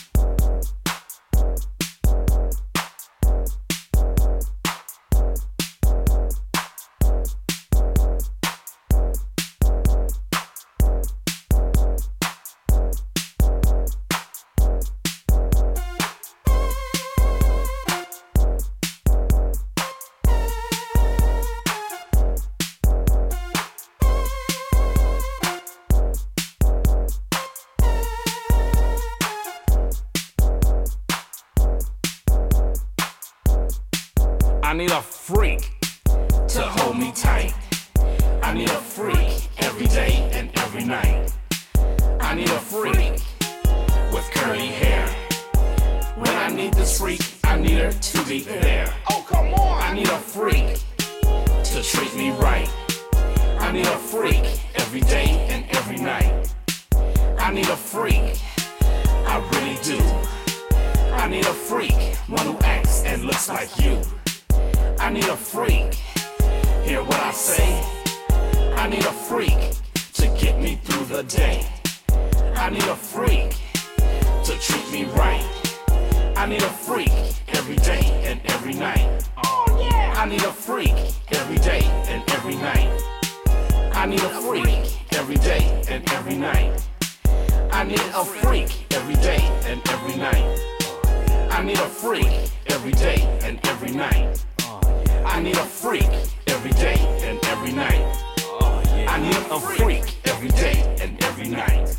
I need a freak to hold me tight. I need a freak every day and every night. I need a freak with curly hair. When I need this freak, I need her to be there. Oh, come on! I need a freak to treat me right. I need a freak every day and every night. I need a freak, I really do. I need a freak, one who acts and looks like you. I need a freak, hear what I say? I need a freak to get me through the day. I need a freak to treat me right. I need a freak every day and every night. Oh yeah! I need a freak every day and every night. I need a freak every day and every night. I need a freak every day and every night. I need a freak every day and every night. I need a freak every day and every night. I need a freak every day and every night.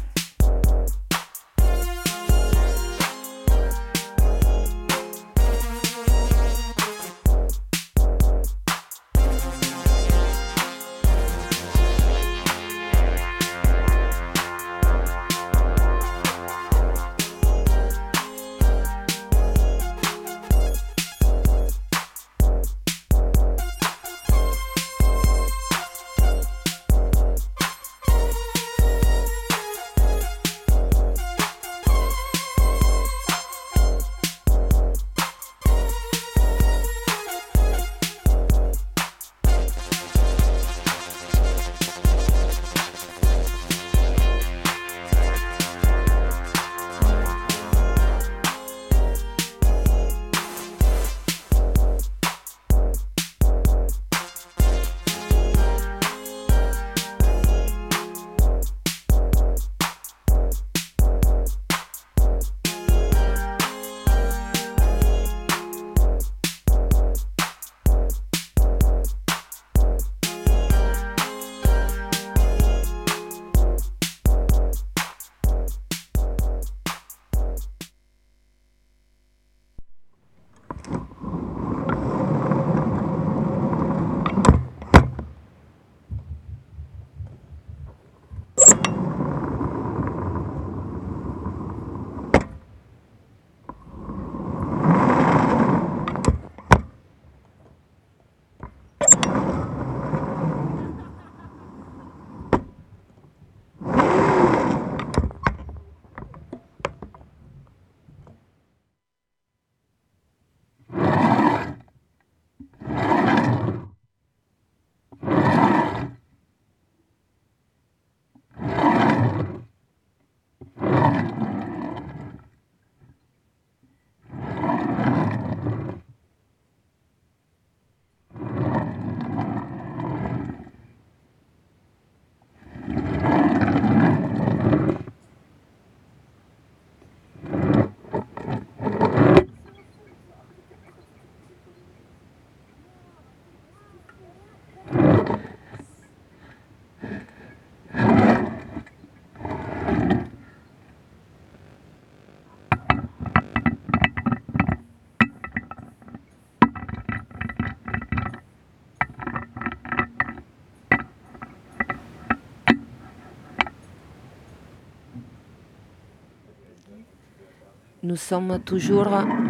Nous sommes toujours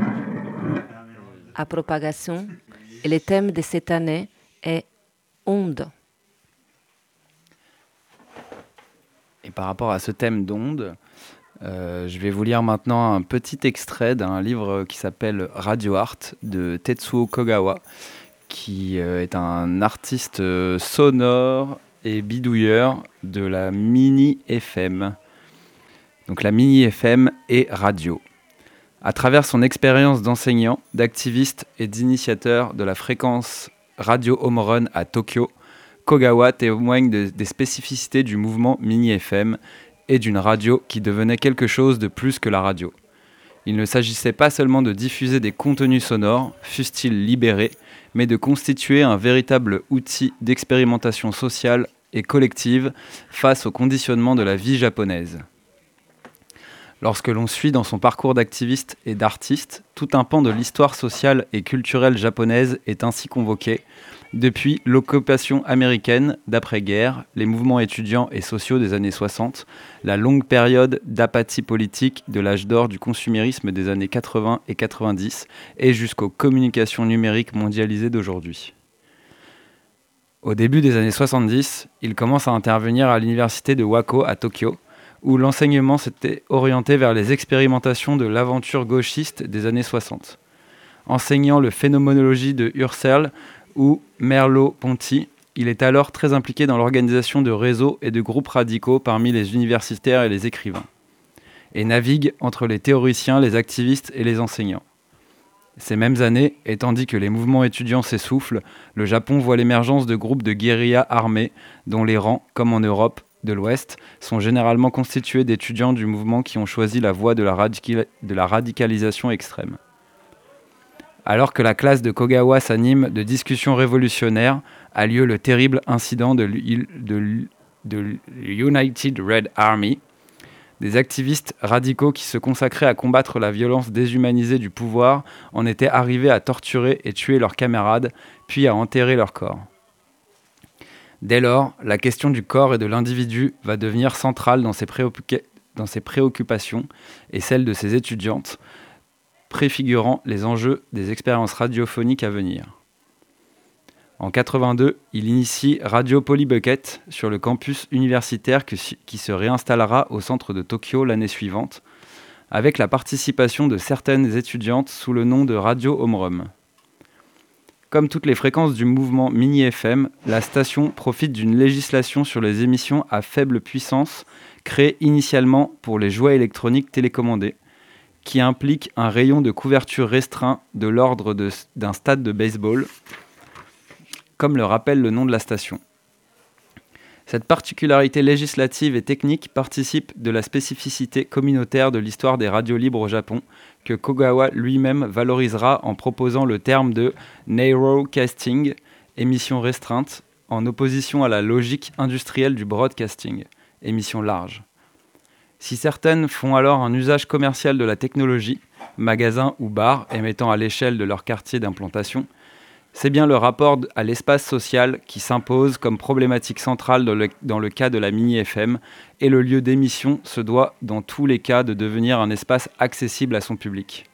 à propagation et le thème de cette année est ondes. Et par rapport à ce thème d'ondes, je vais vous lire maintenant un petit extrait d'un livre qui s'appelle Radio Art de Tetsuo Kogawa, qui est un artiste sonore et bidouilleur de la mini FM. Donc la mini FM et radio. À travers son expérience d'enseignant, d'activiste et d'initiateur de la fréquence radio home run à Tokyo, Kogawa témoigne des spécificités du mouvement mini FM et d'une radio qui devenait quelque chose de plus que la radio. Il ne s'agissait pas seulement de diffuser des contenus sonores, fussent-ils libérés, mais de constituer un véritable outil d'expérimentation sociale et collective face au conditionnement de la vie japonaise. Lorsque l'on suit dans son parcours d'activiste et d'artiste, tout un pan de l'histoire sociale et culturelle japonaise est ainsi convoqué, depuis l'occupation américaine d'après-guerre, les mouvements étudiants et sociaux des années 60, la longue période d'apathie politique de l'âge d'or du consumérisme des années 80 et 90, et jusqu'aux communications numériques mondialisées d'aujourd'hui. Au début des années 70, il commence à intervenir à l'université de Wako à Tokyo, où l'enseignement s'était orienté vers les expérimentations de l'aventure gauchiste des années 60. Enseignant le phénoménologie de Husserl ou Merleau-Ponty, Il est alors très impliqué dans l'organisation de réseaux et de groupes radicaux parmi les universitaires et les écrivains, et navigue entre les théoriciens, les activistes et les enseignants. Ces mêmes années, et tandis que les mouvements étudiants s'essoufflent, le Japon voit l'émergence de groupes de guérilla armés dont les rangs, comme en Europe de l'Ouest, sont généralement constitués d'étudiants du mouvement qui ont choisi la voie de la radicalisation extrême. Alors que la classe de Kogawa s'anime de discussions révolutionnaires, a lieu le terrible incident de l'United Red Army, des activistes radicaux qui se consacraient à combattre la violence déshumanisée du pouvoir en étaient arrivés à torturer et tuer leurs camarades, puis à enterrer leurs corps. Dès lors, la question du corps et de l'individu va devenir centrale dans ses préoccupations et celles de ses étudiantes, préfigurant les enjeux des expériences radiophoniques à venir. En 82, il initie Radio Polybucket sur le campus universitaire qui se réinstallera au centre de Tokyo l'année suivante, avec la participation de certaines étudiantes sous le nom de Radio Homeroom. Comme toutes les fréquences du mouvement Mini-FM, la station profite d'une législation sur les émissions à faible puissance créée initialement pour les jouets électroniques télécommandés, qui implique un rayon de couverture restreint de l'ordre d'un stade de baseball, comme le rappelle le nom de la station. Cette particularité législative et technique participe de la spécificité communautaire de l'histoire des radios libres au Japon, que Kogawa lui-même valorisera en proposant le terme de « narrowcasting », émission restreinte, en opposition à la logique industrielle du broadcasting, émission large. Si certaines font alors un usage commercial de la technologie, magasins ou bars émettant à l'échelle de leur quartier d'implantation, c'est bien le rapport à l'espace social qui s'impose comme problématique centrale dans le cas de la mini-FM, et le lieu d'émission se doit dans tous les cas de devenir un espace accessible à son public.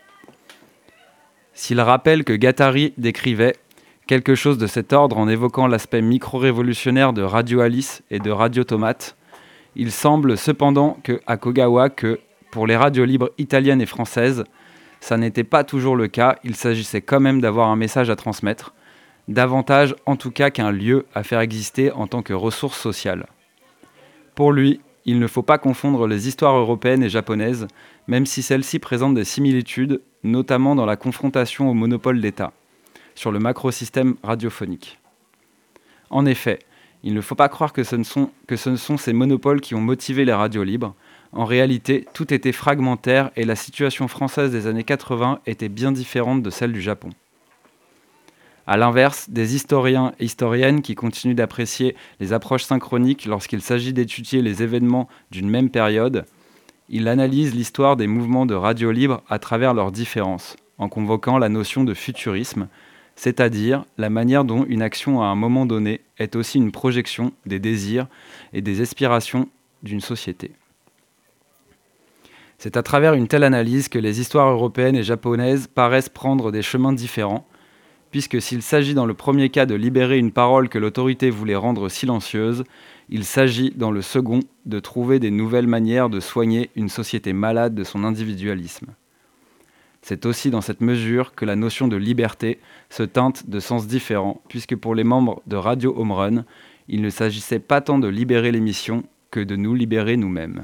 S'il rappelle que Guattari décrivait quelque chose de cet ordre en évoquant l'aspect micro-révolutionnaire de Radio Alice et de Radio Tomate, il semble cependant à Kogawa que, pour les radios libres italiennes et françaises, ça n'était pas toujours le cas, il s'agissait quand même d'avoir un message à transmettre, davantage en tout cas qu'un lieu à faire exister en tant que ressource sociale. Pour lui, il ne faut pas confondre les histoires européennes et japonaises, même si celles-ci présentent des similitudes, notamment dans la confrontation au monopole d'État, sur le macrosystème radiophonique. En effet, il ne faut pas croire que ce ne sont ces monopoles qui ont motivé les radios libres. En réalité, tout était fragmentaire et la situation française des années 80 était bien différente de celle du Japon. A l'inverse, des historiens et historiennes qui continuent d'apprécier les approches synchroniques lorsqu'il s'agit d'étudier les événements d'une même période, ils analysent l'histoire des mouvements de radio libre à travers leurs différences, en convoquant la notion de futurisme, c'est-à-dire la manière dont une action à un moment donné est aussi une projection des désirs et des aspirations d'une société. C'est à travers une telle analyse que les histoires européennes et japonaises paraissent prendre des chemins différents, puisque s'il s'agit dans le premier cas de libérer une parole que l'autorité voulait rendre silencieuse, il s'agit dans le second de trouver des nouvelles manières de soigner une société malade de son individualisme. C'est aussi dans cette mesure que la notion de liberté se teinte de sens différents, puisque pour les membres de Radio Home Run, il ne s'agissait pas tant de libérer l'émission que de nous libérer nous-mêmes.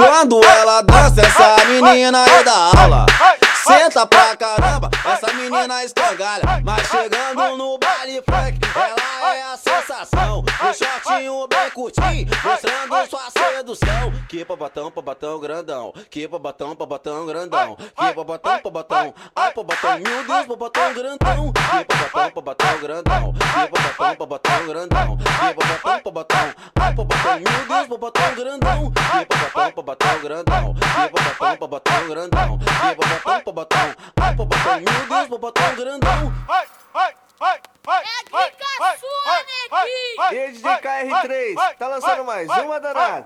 Quando ela dança, essa menina é da aula. Senta pra caramba, essa menina escangalha. Mas chegando no baile funk, ela é a sensação. O shortinho bem curtinho, mostrando sua sedução. Que babatão grandão. Que babatão grandão. Que babatão, ai babatão, meu Deus, babatão grandão. Que babatão grandão. Que babatão grandão. Que babatão, ai babatão, meu Deus, babatão grandão. Que babatão grandão. Que babatão grandão. Que babatão, ai babatão, meu Deus, babatão grandão. É aqui, E aí, DJ KR3, tá lançando mais uma danada.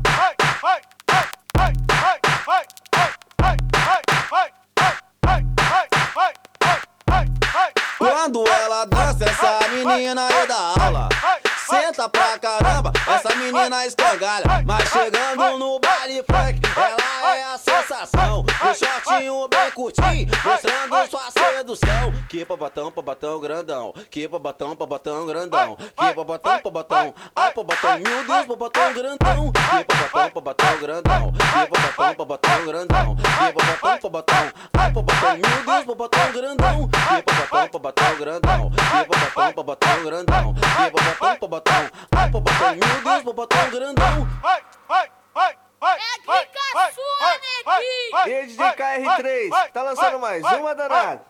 Quando ela dança, essa menina é da aula. Senta pra caramba, essa menina escangalha. Mas chegando no baile funk, ela é a sensação. O shortinho bem curtinho, mostrando sua sedução. Que babatão grandão. Que babatão grandão. Que babatão, ai babatão, meu Deus, babatão grandão. Que babatão grandão. Que babatão grandão. Que babatão, ai babatão, meu Deus, babatão grandão. Que babatão grandão. Que babatão grandão. Que babatão, ai babatão, meu Deus, babatão grandão. É aqui, caçula, neguinho. E aí, DJ KR3, tá lançando mais uma danada.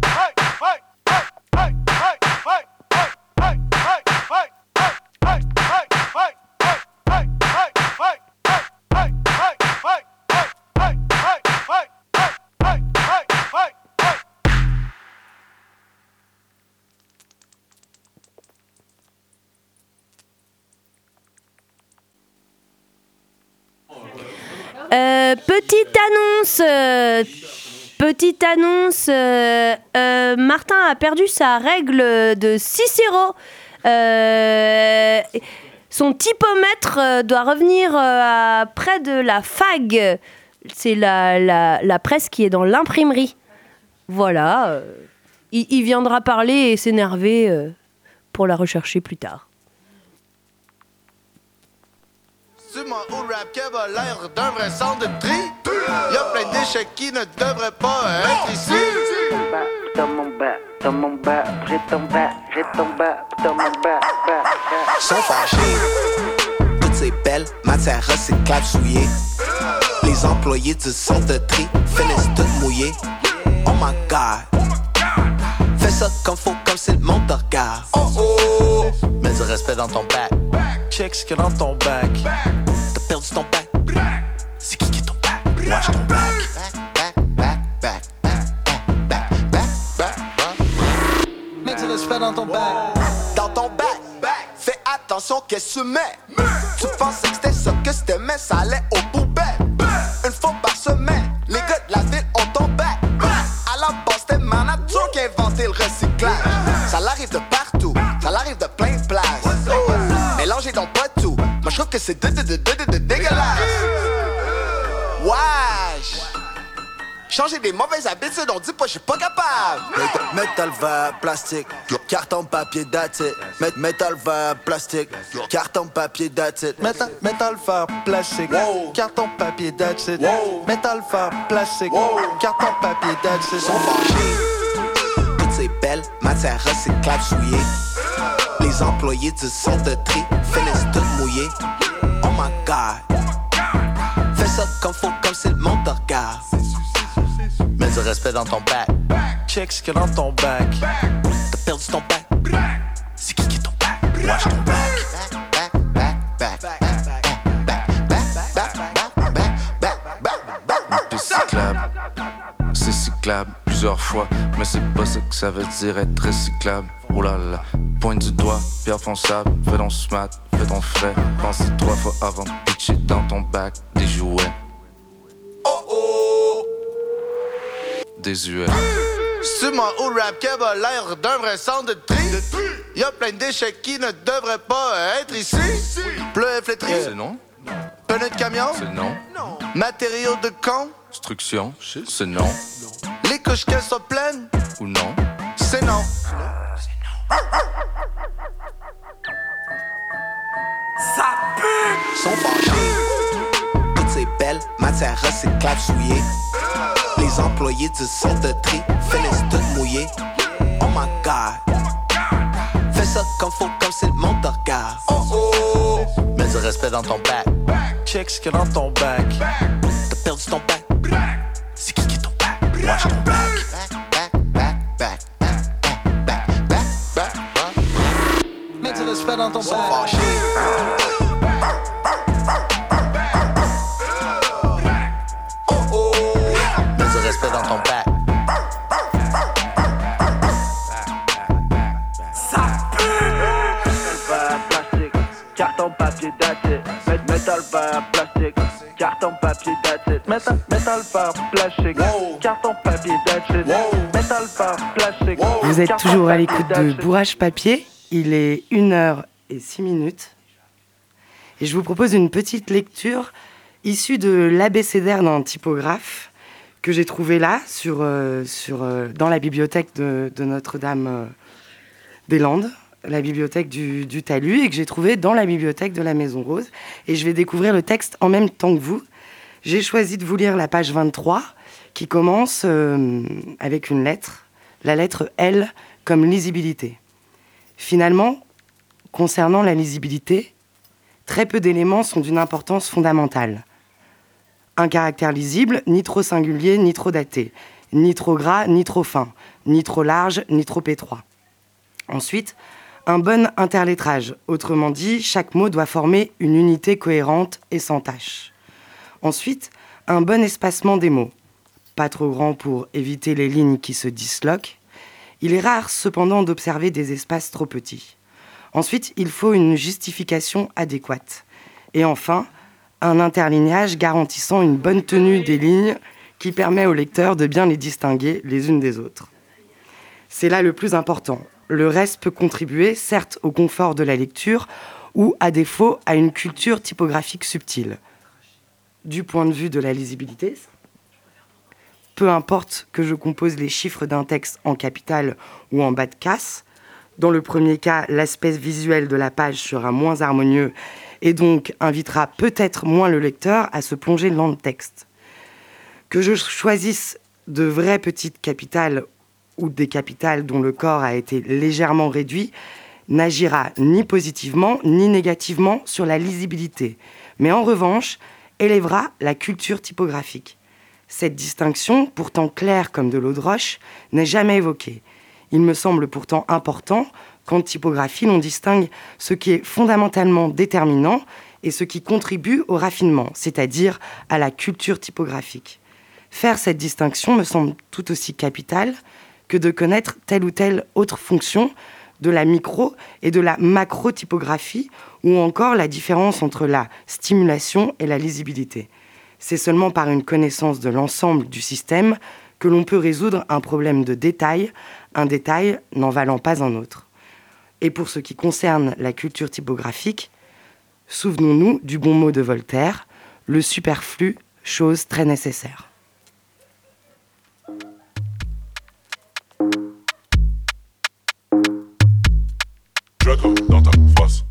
Petite annonce, Martin a perdu sa règle de Cicéro. Son typomètre doit revenir près de la FAG. C'est la presse qui est dans l'imprimerie. Voilà. Il viendra parler et s'énerver pour la rechercher plus tard. Dis-moi où rap Kev a l'air d'un vrai centre de tri. Y'a plein de déchets qui ne devraient pas être ici. Dans mon bas, j'ai ton bas, dans mon bas. Sont fâchés, toutes ces belles matières recyclables souillées. Les employés du centre de tri finissent toutes mouillés. Oh my god, fais ça comme faut, comme si le monde te regarde. Oh oh, mets du respect dans ton bac. Check ce qu'il y a dans ton bac. T'as perdu ton bac. C'est qui ton bac? Watch ton bac. Mets du respect dans ton bac. Dans ton bac. Fais attention qu'est-ce que tu mets. Tu pensais que c'était ça que c'était, mais ça allait aux poubelles. Une fois par semaine, les gars de la ville ont ton bac. À la base, c'était Manature qui a inventé le recyclage. Ça l'arrive de partout, ça l'arrive de plein de places. Mélangez donc pas tout, moi je trouve que c'est dégueulasse. Wesh! Changer des mauvaises habitudes, on dit pas je suis pas capable. Métal, verre, plastique, carton, papier, that's it. Métal, verre, plastique, carton, papier, that's it. Métal, verre, plastique, carton, papier, that's it. Métal, verre, plastique, carton, papier, that's it. Sont fâchés, toutes ces belles matières recyclables souillées. Les employés du centre de tri finissent toutes mouillés. Oh my god, fais ça comme faut, comme si le monde te regarde. Mets du respect dans ton bac. Check ce qu'il y a dans ton bac. T'as perdu ton bac. C'est qui ton bac? Watch ton bac. C'est cyclable plusieurs fois, mais c'est pas ça que ça veut dire être recyclable. Oh là là, pointe du doigt, pierre fonçable, fais ton smart, fais ton frais. Pense 3 fois avant de pitcher dans ton bac des jouets. Oh oh! Désuet. Sûrement où rap Kev a l'air d'un vrai centre de tri. Y'a plein de déchets qui ne devraient pas être ici. Pleu et flétri. C'est non. Pneus de camion. C'est non. Matériaux de con. Construction. C'est non. Les couches qu'elles soient pleines. Ou non. C'est non. Ça pue. Sont fâchés. Toutes ces belles ça recyclable souillé. Les employés du centre de tri finissent tout mouillés. Oh my god. Fais ça comme faut, comme si le monde te regarde. Oh oh. Mets du respect dans ton bac. Check ce qu'il y a dans ton bac. T'as perdu ton bac. C'est qui est ton bac? Watch ton bac. Mets du respect dans ton bac. Fâché. Oh oh. Mets du respect dans ton bac. Carton, papier, that's it. Métal, verre, plastique. Carton, papier, that's it. Métal, verre, plastique. Carton, papier, that's it. Métal, verre, plastique. Vous êtes toujours à l'écoute de Bourrage Papier. Il est 1h06. Et je vous propose une petite lecture issue de l'abécédaire d'un typographe que j'ai trouvé là, dans la bibliothèque de Notre-Dame-des-Landes. La bibliothèque du Talus, et que j'ai trouvé dans la bibliothèque de la Maison Rose. Et je vais découvrir le texte en même temps que vous. J'ai choisi de vous lire la page 23, qui commence avec une lettre, la lettre L comme lisibilité. Finalement, concernant la lisibilité, très peu d'éléments sont d'une importance fondamentale. Un caractère lisible, ni trop singulier, ni trop daté, ni trop gras, ni trop fin, ni trop large, ni trop étroit. Ensuite, un bon interlettrage, autrement dit, chaque mot doit former une unité cohérente et sans tache. Ensuite, un bon espacement des mots, pas trop grand pour éviter les lignes qui se disloquent. Il est rare cependant d'observer des espaces trop petits. Ensuite, il faut une justification adéquate. Et enfin, un interlignage garantissant une bonne tenue des lignes qui permet au lecteur de bien les distinguer les unes des autres. C'est là le plus important. Le reste peut contribuer, certes, au confort de la lecture ou, à défaut, à une culture typographique subtile. Du point de vue de la lisibilité, peu importe que je compose les chiffres d'un texte en capitale ou en bas de casse. Dans le premier cas, l'aspect visuel de la page sera moins harmonieux et donc invitera peut-être moins le lecteur à se plonger dans le texte. Que je choisisse de vraies petites capitales ou des capitales dont le corps a été légèrement réduit, n'agira ni positivement ni négativement sur la lisibilité, mais en revanche, élèvera la culture typographique. Cette distinction, pourtant claire comme de l'eau de roche, n'est jamais évoquée. Il me semble pourtant important qu'en typographie, l'on distingue ce qui est fondamentalement déterminant et ce qui contribue au raffinement, c'est-à-dire à la culture typographique. Faire cette distinction me semble tout aussi capital que de connaître telle ou telle autre fonction de la micro- et de la macro-typographie, ou encore la différence entre la stimulation et la lisibilité. C'est seulement par une connaissance de l'ensemble du système que l'on peut résoudre un problème de détail, un détail n'en valant pas un autre. Et pour ce qui concerne la culture typographique, souvenons-nous du bon mot de Voltaire, le superflu, chose très nécessaire. Draco dans ta face.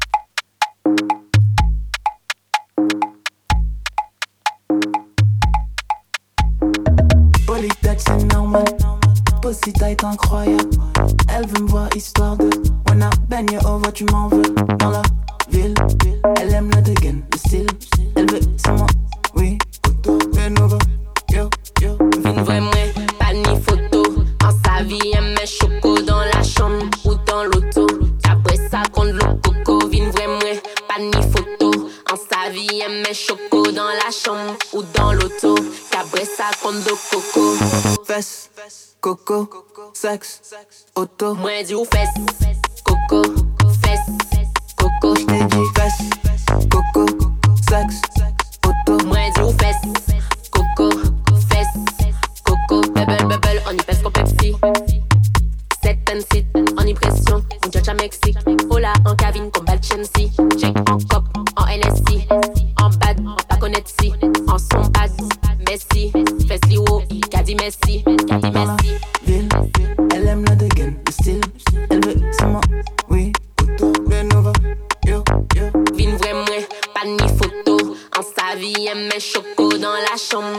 Polytech c'est normal, pussy tight incroyable. Elle veut me voir histoire de wanna baigner au voix tu m'en veux. Dans la ville, elle aime le dégaine, le style. Elle veut c'est moi, oui, auto, Lenovo, yo, yo. Vine vraiment, pas ni photo. En sa vie, elle met choco dans la chambre ou dans l'auto. Après ça, compte le coco. Vine vraiment, pas ni photo. En sa vie, elle met choco dans la chambre ou dans l'auto. Après ça, compte de coco. Fesses, coco, sexe, auto. Moi, dis ou fesses, coco, fesses, coco. J't'ai dit fesses, coco, sexe, auto. Moi, dis ou fesses, coco, fesses, coco. Bubble, bubble, on y pèse comme Pepsi. 7 and sit, en impression, on judge à Mexique. Hola, en cabine, comme Balchensi. Check en cop, en LSI. En bad, pas connaître si. En son bad, Messi. Fais-li haut, qu'a dit Messi. Qu'a dit Messi. Ville, elle aime le dégaine, le style. Elle veut c'est moi, oui, auto, Lenovo, yo, yo. Vine vraiment, pas ni photo. En sa vie, elle met choco dans la chambre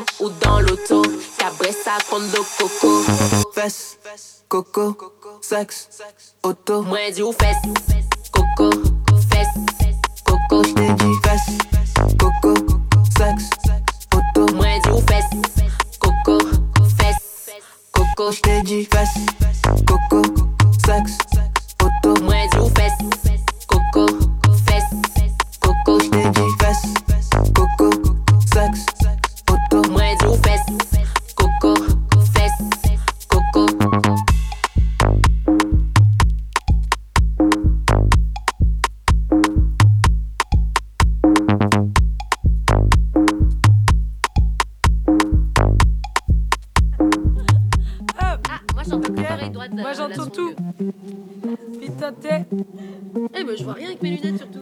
Coco, sexe, auto. Moi dis ou fesse, coco, fesse, coco. J't'ai dit fesse, coco, sexe, auto. Moi dis ou fesse, coco, fesse, coco. J't'ai dit fesse, coco, sexe, auto. Moi dis ou fesse, coco, fesse, coco. J't'ai dit fesse, coco, sexe, auto. Moi dis ou fesse, coco, fesse, coco. Moi j'entends tout. Vite ta tête. Eh ben je vois rien avec mes lunettes surtout.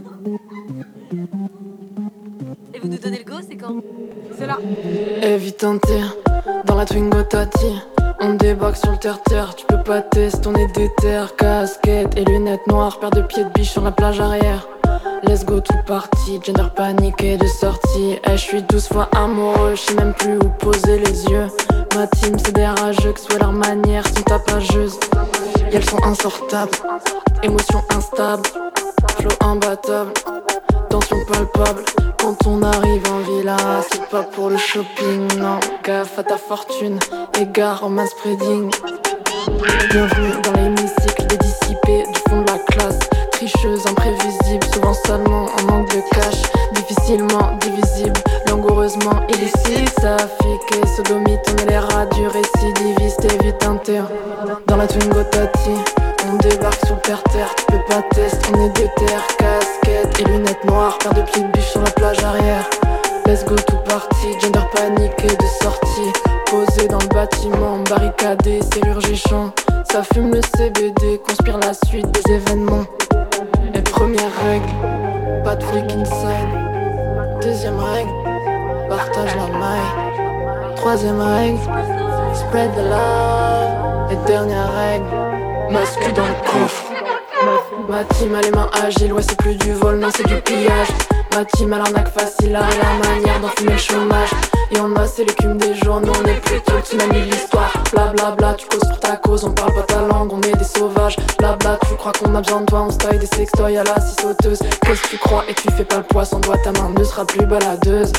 Et vous nous donnez le go, c'est quand? C'est là. Évitante, dans la Twingo Tati. On débarque sur le terre-terre, tu peux pas tester, on est déter. Casquette et lunettes noires, paire de pieds de biche sur la plage arrière. Let's go tout parti, gender paniqué de sortie. Eh, j'suis 12 fois amoureux, j'sais même plus où poser les yeux. Ma team c'est des rageux, que soit leurs manières sont tapageuses. Et elles sont insortables, émotions instables, flow imbattable, tension palpable. Quand on arrive en villa, c'est pas pour le shopping, non. Gaffe à ta fortune, égare en mass spreading. Bienvenue dans l'hémicycle des dissipés du fond de la classe. Tricheuse, imprévisible, souvent seulement en manque de cash. Difficilement divisible, langoureusement illicite. Safique et sodomite, on est les rats du récidiviste. Évite un terre, dans la Twingo Tati. On débarque sur le terre-terre, tu peux pas tester, on est déter. Casquette et lunettes noires, paire de pieds de biche sur la plage arrière. Let's go tout parti, gender paniqué de sortie. Posé dans le bâtiment, barricadé, serrure géchant. Ça fume le CBD, conspire la suite des événements. Et première règle, pas de freak inside. Deuxième règle, partage la maille. Troisième règle, spread the love. Et dernière règle, masque dans le coffre. Ma team a les mains agiles, ouais c'est plus du vol, non c'est du pillage. Ma team a l'arnaque facile, a la manière d'enfumer le chômage. Et on a c'est l'écume des journaux, on est plutôt le tsunami de l'histoire. Bla bla, tu causes pour ta cause, on parle pas ta langue, on est des sauvages. Bla bla, tu crois qu'on a besoin de toi, on se taille des sextoys à la scie sauteuse. Qu'est-ce que tu crois et tu fais pas le poids sans doigt, ta main ne sera plus baladeuse.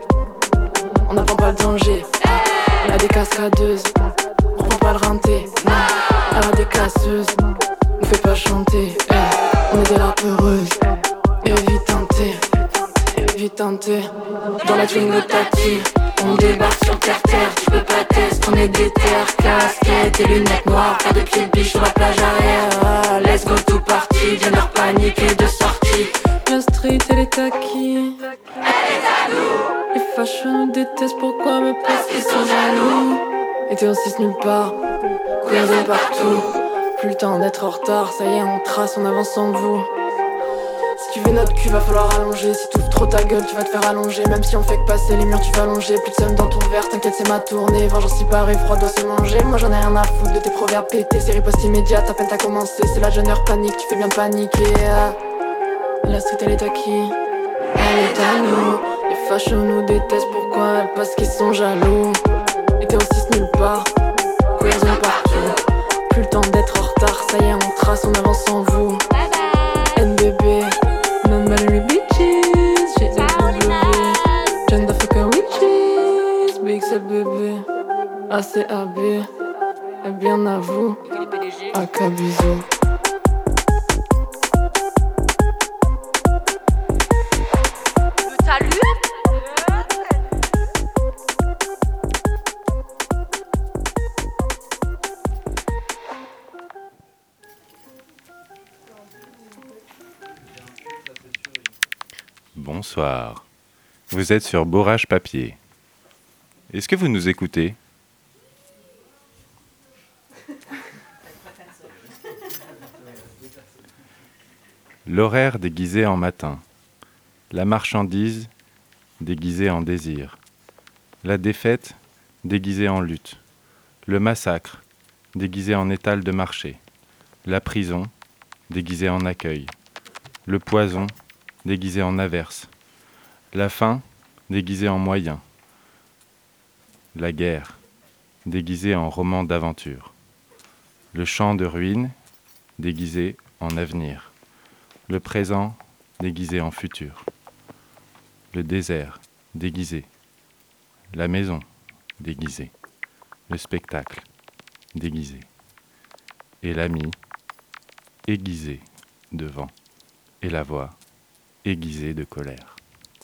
On n'apprend pas le danger, on a des cascadeuses. On prend pas le rinté, non, elle a des casseuses. On fait pas chanter, on est des rappeureuses. Évite un thé, évite un thé. Dans la Twingo Tati, on débarque sur terre-terre. Tu peux pas tester, on est des terres. Casquette et lunettes noires, pas de pieds de biche sur la plage arrière. Let's go tout parti, gender paniqué de sortie. La street elle est acquis. Les fâcheux nous détestent, pourquoi me parce qu'ils sont jaloux. Et t'es en 6 nulle part, queers de partout. Plus le temps d'être en retard, ça y est on trace, on avance sans vous. Si tu veux notre cul, va falloir allonger. Si t'ouvres trop ta gueule, tu vas te faire allonger. Même si on fait que passer les murs, tu vas allonger. Plus de seum dans ton verre, t'inquiète c'est ma tournée. Vengeance si pareil, froid doit se manger. Moi j'en ai rien à foutre de tes proverbes pétés. Série post immédiate, à peine t'as commencé. C'est la jeune heure panique, tu fais bien paniquer. La street elle est acquis, elle est à nous. Les fachos nous détestent, pourquoi? Parce qu'ils sont jaloux. Et t'es aussi nulle part, queers ont partout. Plus le temps d'être en retard, ça y est on trace, on avance sans vous. NBB, non-binary bitches, j'ai W, gender fucker witches, big c'est bébé, ACAB, et bien à vous, AK bisous. Salut. Bonsoir. Vous êtes sur Bourrage Papier. Est-ce que vous nous écoutez ? L'horaire déguisé en matin. La marchandise déguisée en désir. La défaite déguisée en lutte. Le massacre déguisé en étal de marché. La prison déguisée en accueil. Le poison déguisé en averse. La faim déguisée en moyen. La guerre déguisée en roman d'aventure. Le champ de ruines déguisé en avenir. Le présent déguisé en futur. Le désert déguisé. La maison déguisée. Le spectacle déguisé. Et l'ami aiguisé de vent. Et la voix aiguisée de colère.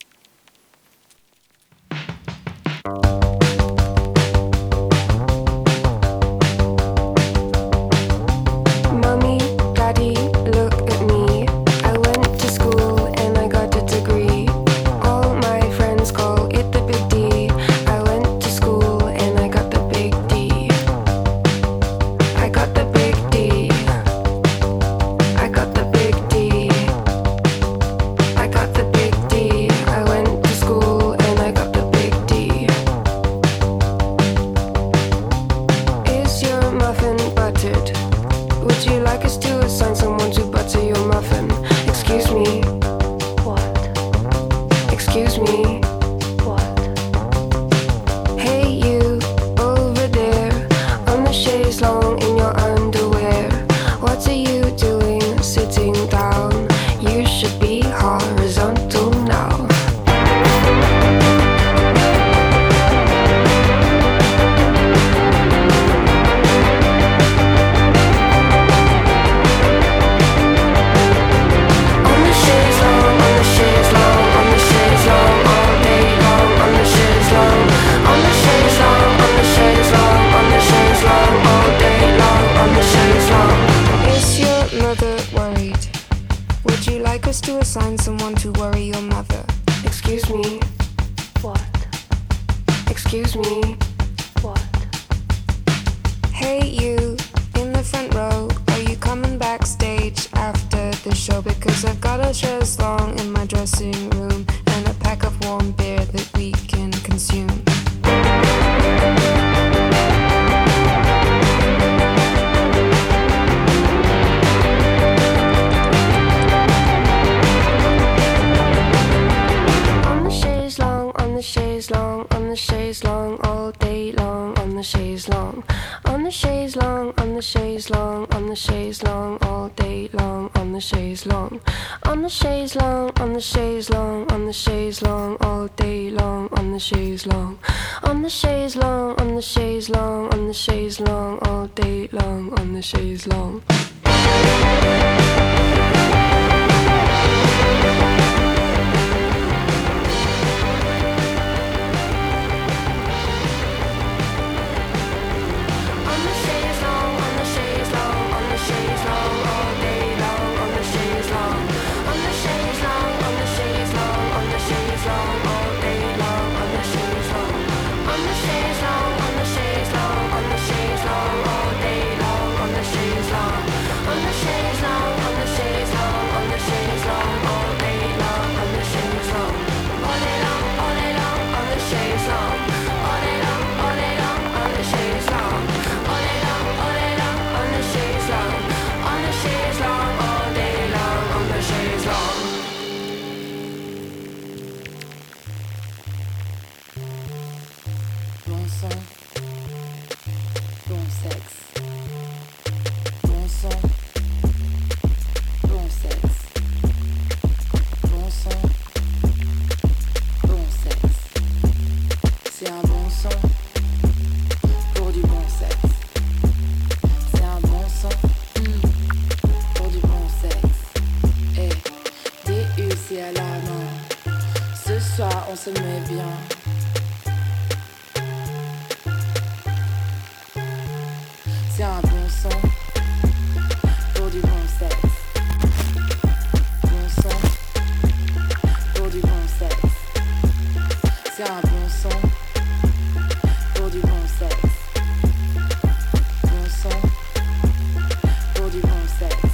Mommy, Daddy, look at me. I went to school and I got a degree. All my friends call it the big D. I went to school and I got the big D. I got the big D. I got the big D. I got the big D. I went to school and I got the big D. Is your muffin buttered? Would you like us to assign someone to butter your muffin? Excuse me. What? Excuse me. What? Hey you, over there, on the chaise longue in your underwear. What are you doing sitting down? You should be horizontal now. On the chaise longue, on the chaise longue, on the chaise longue, all day long. On the chaise longue, on the chaise longue, on the chaise longue, on the chaise longue, all day long. On the chaise longue. Is your mother worried? Would you like us to assign someone to worry your mother? Excuse me. What? Excuse me. What? Hey you, in the front row, are you coming backstage after the show? Because I've got a chaise longue in my dressing room and a pack of warm beer that we can consume. On the chaise longue, on the chaise longue, on the chaise longue, all day long. On the chaise longue, on the chaise longue, on the chaise longue, on the chaise longue, all day long. On the chaise longue, on the chaise longue, on the chaise longue, on the chaise longue, all day long. On the chaise longue, on the chaise longue, on the chaise longue, on the chaise longue, all day long. On the chaise longue. On the chaise longue, on the chaise longue, on the chaise longue, all day long. On the chaise longue, on the chaise longue, on the chaise longue, on the chaise longue, all day long. On the chaise longue, on the chaise longue, on the chaise longue, on the chaise longue, all day long. On the chaise longue, on the chaise longue, on the chaise longue, on the chaise longue, all day long. On the chaise longue, all day long, all day long, on the chaise longue, all day long, all day long, on the chaise longue. All day long, all day long, on the chaise longue, on the chaise longue, all day long, on the chaise longue. Bon sang, bon sexe. Bon sang, bon sexe. Bon sang, bon sexe. C'est un bon sang pour du bon sexe. C'est un bon sang pour du bon sexe. Et DUC à la main. Ce soir on se met bien. C'est un bon sang pour du bon sexe. Bon sang pour du bon sexe. C'est un bon sang pour du bon sexe. Bon sang pour du bon sexe.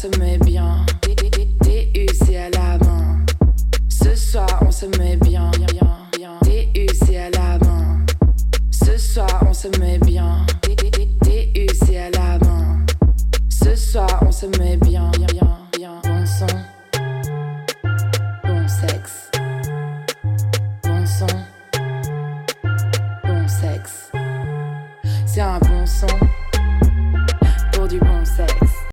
se met bien. TUC à la main. Ce soir, on se met bien. TUC à la main. Ce soir, on se met bien. TUC à la main. Ce soir, on se met bien. Bon son, bon sexe. Bon son, bon sexe. C'est un bon son pour du bon sexe.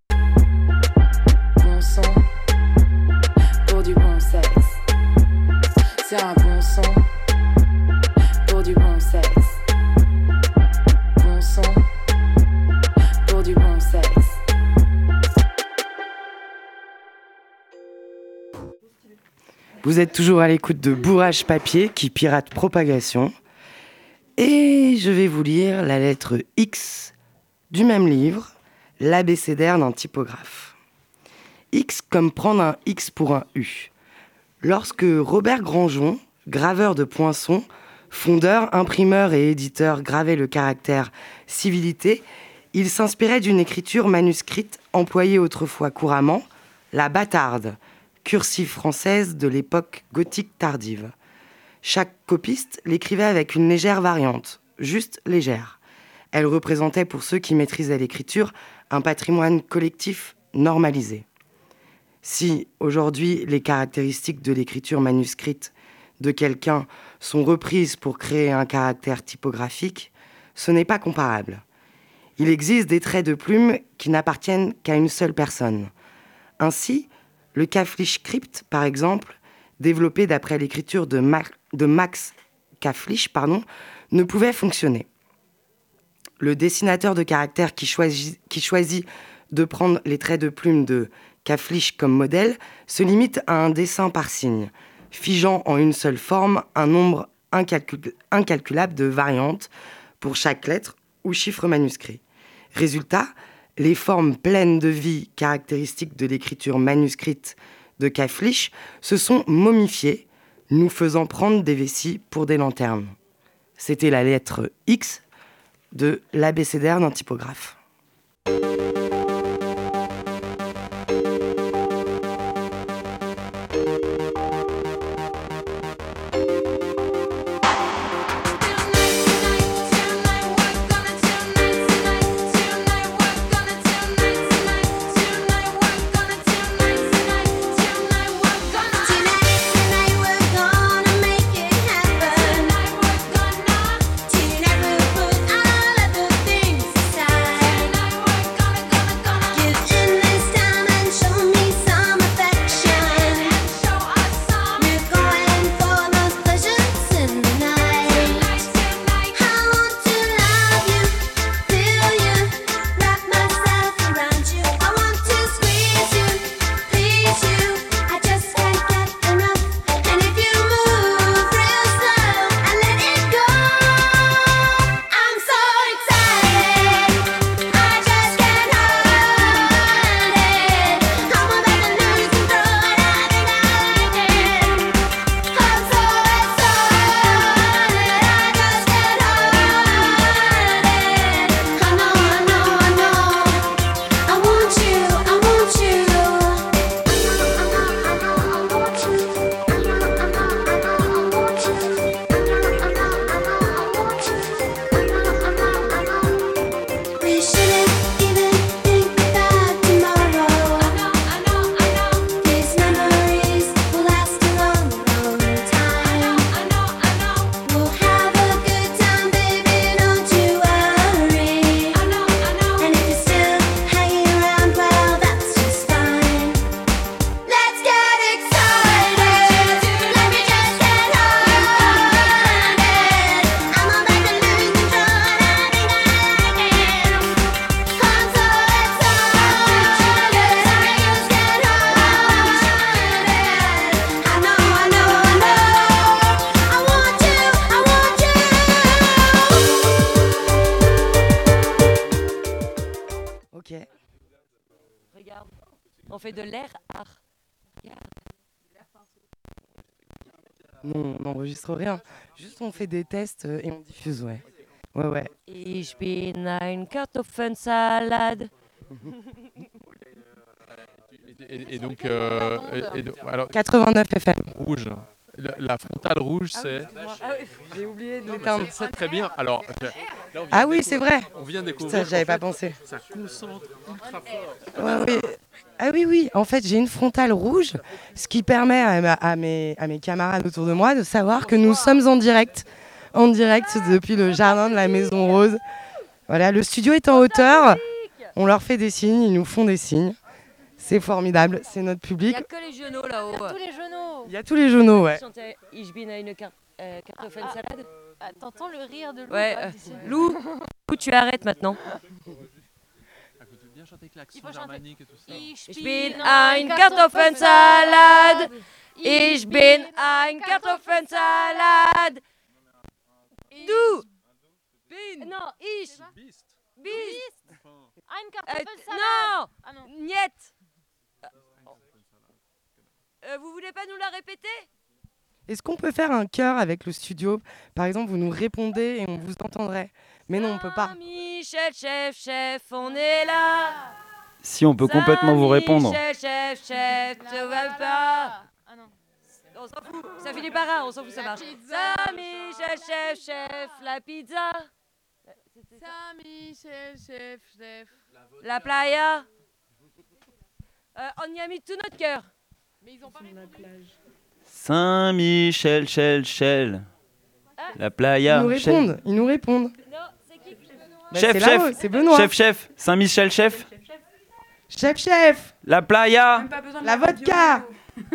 Bon son pour du bon sexe. C'est un bon son pour du bon sexe. Bon son pour du bon sexe. Vous êtes toujours à l'écoute de Bourrage Papier qui pirate propagation. Et je vais vous lire la lettre X du même livre, l'abécédaire d'un typographe. X comme prendre un X pour un U. Lorsque Robert Granjon, graveur de Poinçon, fondeur, imprimeur et éditeur, gravait le caractère civilité, il s'inspirait d'une écriture manuscrite employée autrefois couramment, la bâtarde, cursive française de l'époque gothique tardive. Chaque copiste l'écrivait avec une légère variante, juste légère. Elle représentait pour ceux qui maîtrisaient l'écriture un patrimoine collectif normalisé. Si, aujourd'hui, les caractéristiques de l'écriture manuscrite de quelqu'un sont reprises pour créer un caractère typographique, ce n'est pas comparable. Il existe des traits de plume qui n'appartiennent qu'à une seule personne. Ainsi, le Kaflish Script, par exemple, développé d'après l'écriture de Max Kaflish, ne pouvait fonctionner. Le dessinateur de caractères qui choisit de prendre les traits de plume de Kaflish comme modèle se limite à un dessin par signe, figeant en une seule forme un nombre incalculable de variantes pour chaque lettre ou chiffre manuscrit. Résultat, les formes pleines de vie caractéristiques de l'écriture manuscrite de Kaflish se sont momifiées, nous faisant prendre des vessies pour des lanternes. C'était la lettre X de l'abécédaire d'un typographe. On fait de l'air art. Non, on n'enregistre rien. Juste on fait des tests et on diffuse, ouais. Ouais. Ich bin ein Kartoffelsalat. Et donc, alors, 89 FM. Rouge. La frontale rouge, c'est. J'ai oublié de l'éteindre. C'est très bien. Alors, là, Ah oui, c'est vrai. On vient découvrir. Ça, j'avais qu'en pas pensé. Ça concentre ultra fort. Ouais, oui. Ah oui. En fait, j'ai une frontale rouge, ce qui permet à mes camarades autour de moi de savoir que nous sommes en direct depuis le jardin de la Maison Rose. Voilà, le studio est en hauteur. On leur fait des signes, ils nous font des signes. C'est formidable, c'est notre Il public. n'y a que les genoux là-haut. Tous les genoux. Il y a tous les genoux, ouais. Chantait Ich bin eine Kartoffelsalade. T'entends le rire de Lou. Ouais, Lou, tu arrêtes maintenant. Bien chanter avec l'accent germanique et tout ça. Ich bin ein Kartoffelsalade. Ich bin ein Kartoffelsalade. Du. Non, ich. Bist. Ein Kartoffelsalade. Non. Ah non. Niet. Vous voulez pas nous la répéter? Est-ce qu'on peut faire un chœur avec le studio? Par exemple, vous nous répondez et on vous entendrait. Mais non, on peut pas. Michel, chef, on est là. Si on peut complètement vous répondre. Michel, chef, ça va pas. Ah non. On s'en fout, ça finit par un, on s'en fout, ça marche. Michel, chef, la pizza. Michel, chef. La playa. On y a mis tout notre cœur. Mais ils ont pas répondu. Saint-Michel, la playa. Ils nous répondent. Non, c'est qui? C'est Benoît. Chef, Saint-Michel, chef. Chef. La playa. La vodka.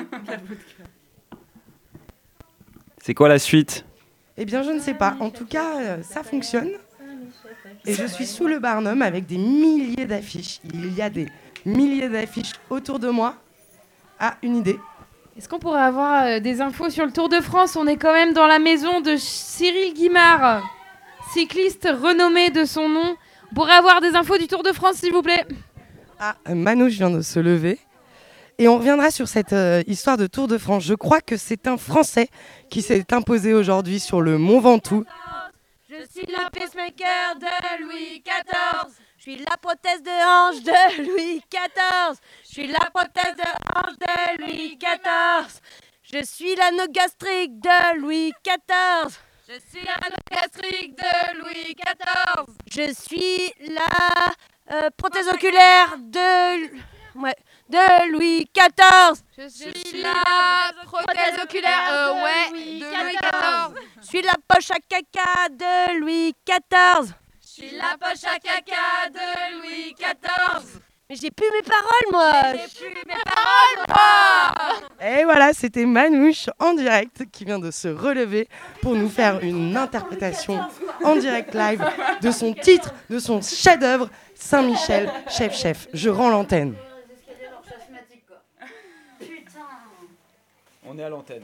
C'est quoi la suite? Eh bien, je ne sais pas. En tout cas, ça fonctionne. Et je suis sous le Barnum avec des milliers d'affiches. Il y a des milliers d'affiches autour de moi. Ah, une idée. Est-ce qu'on pourrait avoir des infos sur le Tour de France? On est quand même dans la maison de Cyril Guimard, cycliste renommé de son nom. On pourrait avoir des infos du Tour de France, s'il vous plaît? Ah, Manouche vient de se lever. Et on reviendra sur cette histoire de Tour de France. Je crois que c'est un Français qui s'est imposé aujourd'hui sur le Mont Ventoux. Je suis le pacemaker de Louis XIV. Je suis la prothèse de hanche de Louis XIV. Je suis la prothèse de hanche de Louis XIV. Je suis l'anneau gastrique de Louis XIV. Je suis l'anneau gastrique de Louis XIV. Je suis la prothèse oculaire de Louis XIV. Je suis la prothèse oculaire de Louis XIV. Je suis la poche à caca de Louis XIV. Je suis la poche à caca de Louis XIV. Mais j'ai plus mes paroles, moi. Et voilà, c'était Manouche en direct qui vient de se relever pour nous faire une interprétation en direct live de son titre, de son chef-d'œuvre, Saint-Michel, chef. Je rends l'antenne. On est à l'antenne.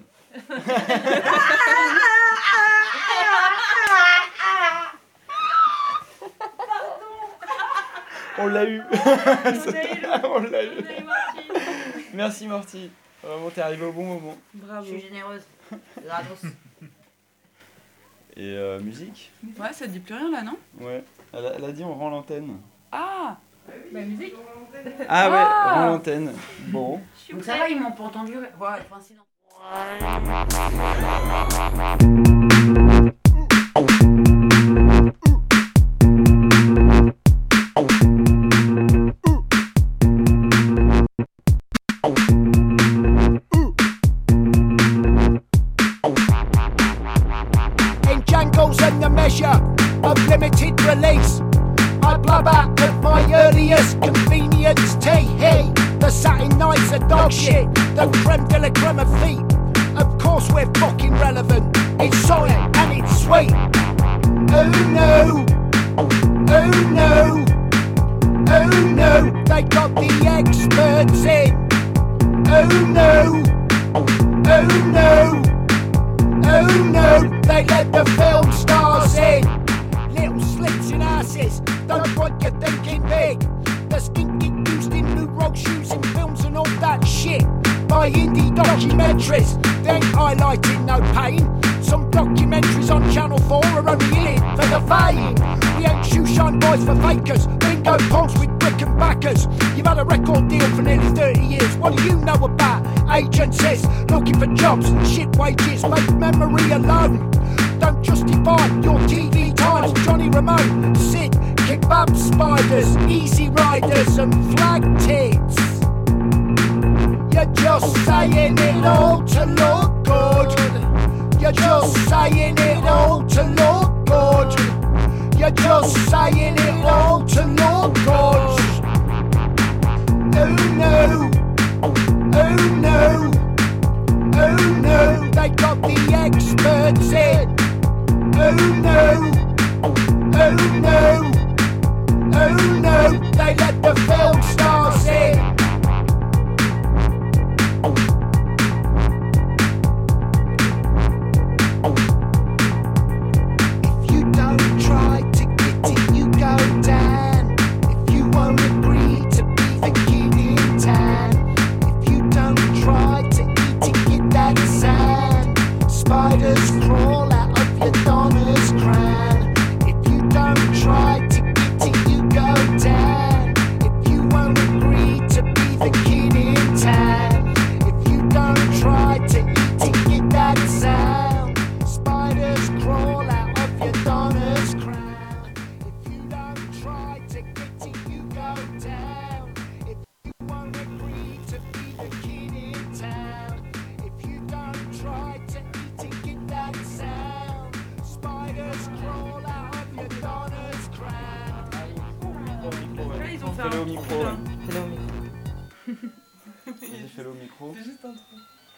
On l'a eu. On l'a eu. Merci Morty. Vraiment, t'es arrivé au bon moment. Bravo. Je suis généreuse. Et musique? Ouais, ça te dit plus rien là, non? Ouais. Elle a dit on rend l'antenne. Ah, bah musique. Ah ouais, rend l'antenne. Bon. Donc ça va, ils m'ont pas entendu. Ouais, enfin sinon. In Django's and the measure of limited release, I blub out at my earliest convenience. Hey, the satin nights are dog shit, the creme de la creme of feet. Of course we're fucking relevant, it's solid and it's sweet. Oh no, oh no, oh no, they got the experts in. Oh no, oh no, oh no, they let the film stars in. Little slits in asses, don't want you thinking big. The stinky used in new road shoes in films and all that shit. By indie documentaries, they ain't highlighting no pain. So Some documentaries on Channel 4 are only in it for the fame. We ain't shoeshine boys for fakers, bingo poles with brick and backers. You've had a record deal for nearly 30 years. What do you know about agencies looking for jobs and shit wages? Make memory alone. Don't justify your TV times. Johnny Ramone, Sid, kebab spiders, easy riders and flag tits. You're just saying it all to look good. You're just saying it all to look good. You're just saying it all to look good. Oh no, oh no, oh no, they got the experts in. Oh no, oh no, oh no, they let the film stars in. If you don't try to get it, you go down. If you won't agree to be the king in town. If you don't try to eat it, get that sand. Spiders crawl out of your Donna's crown. If you don't try to get it, you go down. If you won't agree to be the king in town. If you don't try to eat it, get that sound. Spiders crawl out of your Donna's crown. If you don't try to get it, you go down. If you won't agree to be the king in town. If you don't try to eat it, get that sound. Spiders crawl out of your Donna's crown. Ils ont fait au micro. Fais-le au micro. Vas-y, fais-le au micro. C'est juste un truc.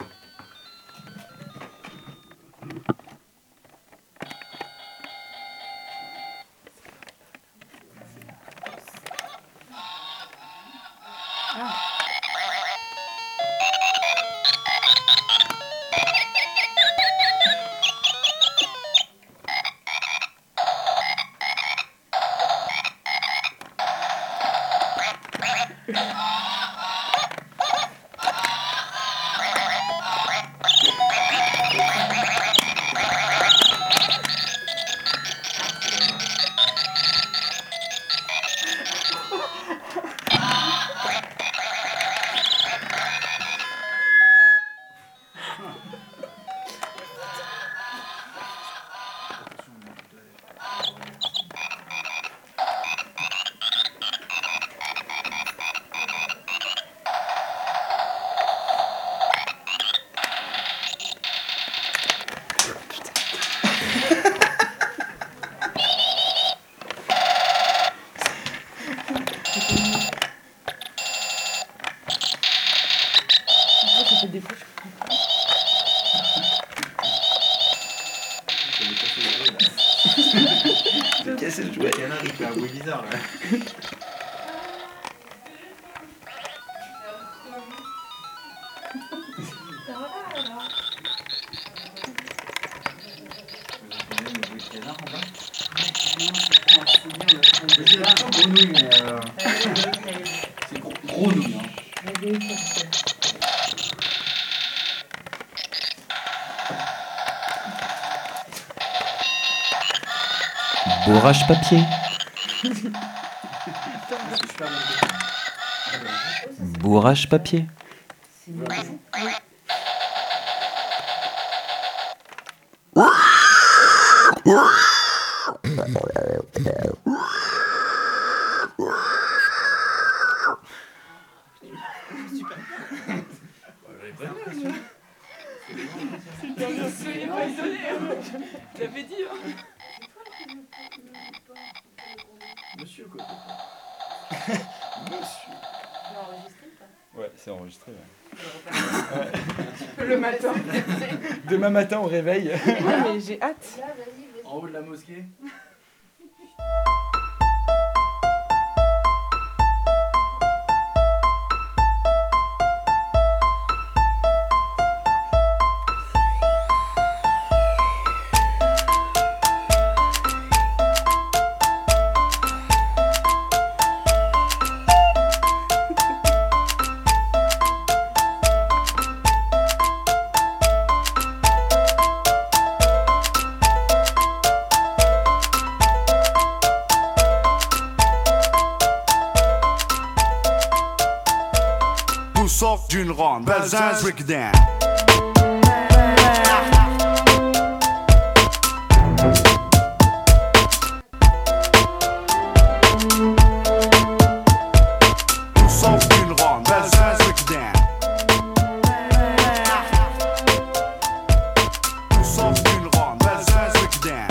J'ai cassé le jouet. Il y en a qui fait un bruit bizarre là. C'est gros nouille. Bourrage papier. Bourrage papier. J'avais dit. Monsieur quoi. Monsieur. Ouais, c'est enregistré. Ouais. Le matin. Demain matin au réveil. Ouais, mais j'ai hâte. En haut de la mosquée. sort d'une ronde, Belzins, breakdown. Tout sort d'une ronde, Belzins, breakdown. Tout sort d'une ronde, Belzins, breakdown.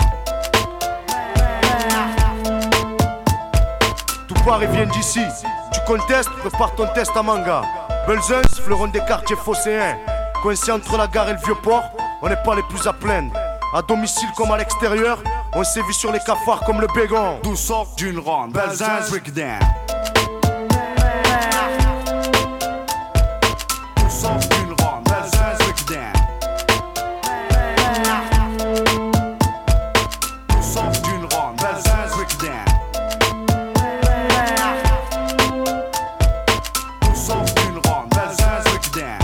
Tout Paris vient d'ici. Tu contestes, prépare ton test à manga. Belzins, fleuron des quartiers phocéens. Coincé entre la gare et le vieux port, on n'est pas les plus à plaindre. À domicile comme à l'extérieur, on sévit sur les cafards comme le bégon. Tout sort d'une ronde, Belzins, breakdown. Tout sort d'une ronde, Belzins, breakdown. Tout sort d'une ronde, Belzins, breakdown. Tout sort d'une ronde, Belzins, breakdown.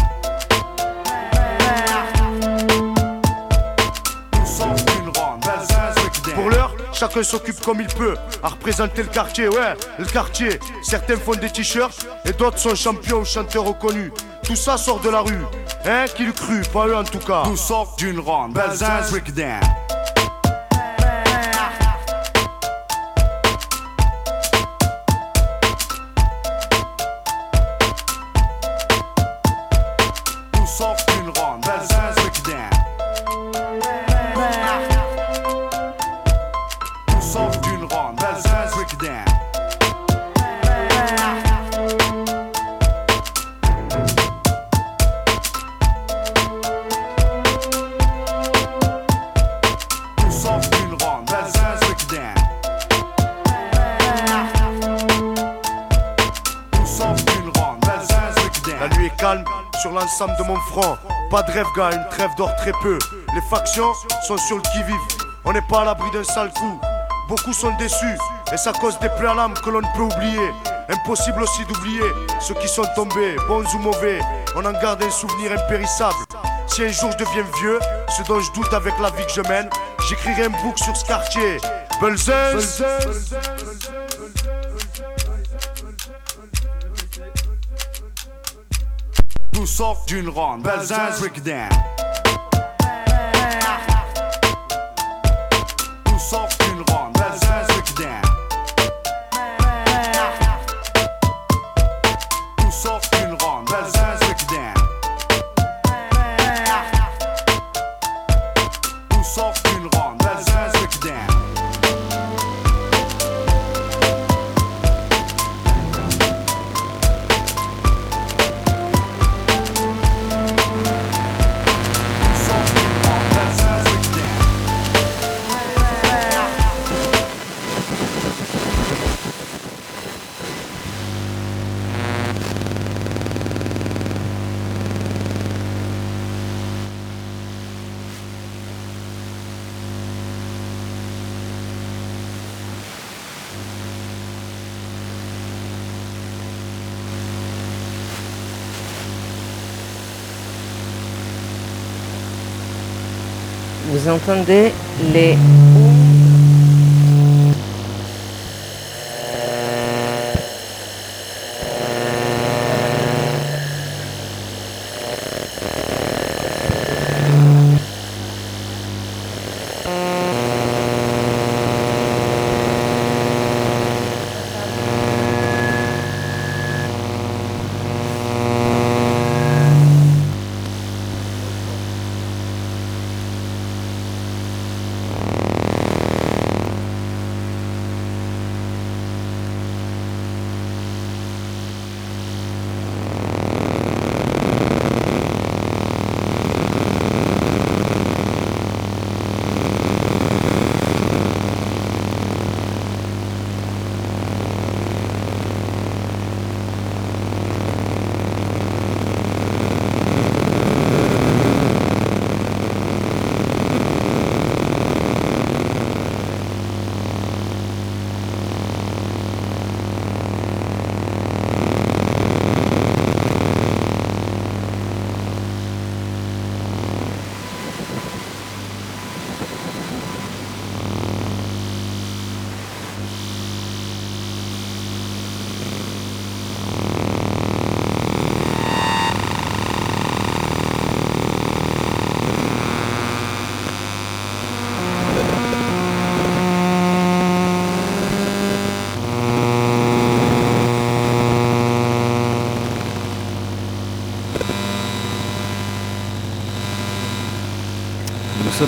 Tout sort d'une ronde, Belzins, breakdown. Pour l'heure, chacun s'occupe comme il peut à représenter le quartier, ouais, le quartier. Certains font des t-shirts et d'autres sont champions ou chanteurs reconnus. Tout ça sort de la rue, hein, qui le crut, pas eux en tout cas. Tout sort d'une ronde, Belzins, breakdown. Tout sort d'une ronde, Belzins, breakdown. Tout sort d'une ronde, Belzins, breakdown. Tout sort d'une ronde, Belzins, breakdown. Tout sort d'une ronde, Belzins, breakdown. La nuit est calme sur l'ensemble de mon front. Pas de rêve, gars, une trêve dort très peu. Les factions sont sur le qui-vive. On n'est pas à l'abri d'un sale coup. Beaucoup sont déçus, et ça cause des plaies à l'âme que l'on ne peut oublier. Impossible aussi d'oublier ceux qui sont tombés, bons ou mauvais. On en garde un souvenir impérissable. Si un jour je deviens vieux, ce dont je doute avec la vie que je mène, j'écrirai un book sur ce quartier. Belzins. Tout sort d'une ronde, Belzins, breakdown. Tout sort d'une ronde, Belzins, breakdown. Tout sort d'une ronde, Belzins, breakdown. Tout sort d'une ronde, Belzins, breakdown. Vous entendez les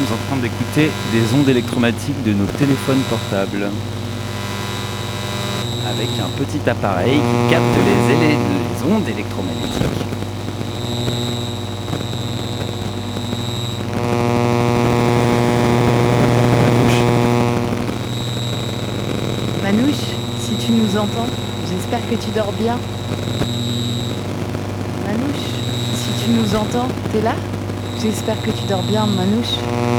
sommes en train d'écouter des ondes électromagnétiques de nos téléphones portables. Avec un petit appareil qui capte les ondes électromagnétiques. Manouche, si tu nous entends, j'espère que tu dors bien. Manouche, si tu nous entends, t'es là? J'espère que tu dors bien, Manouche.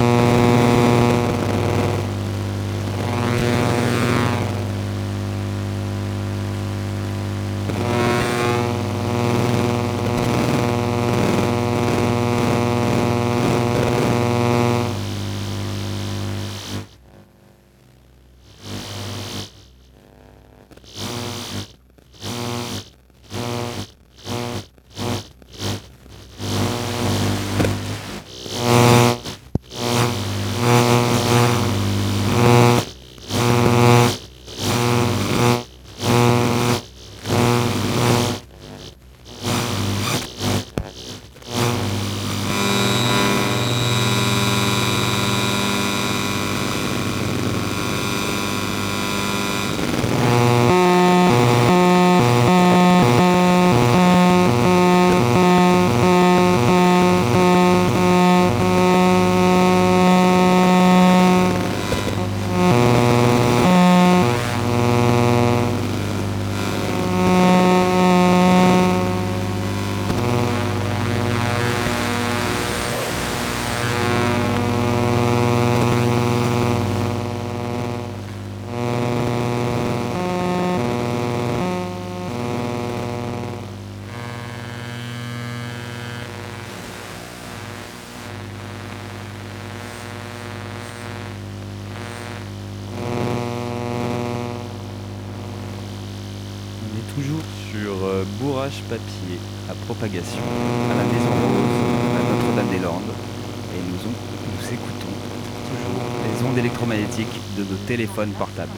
Toujours sur bourrage papier à propagation à la Maison Rose à Notre-Dame-des-Landes et nous écoutons toujours les ondes électromagnétiques de nos téléphones portables.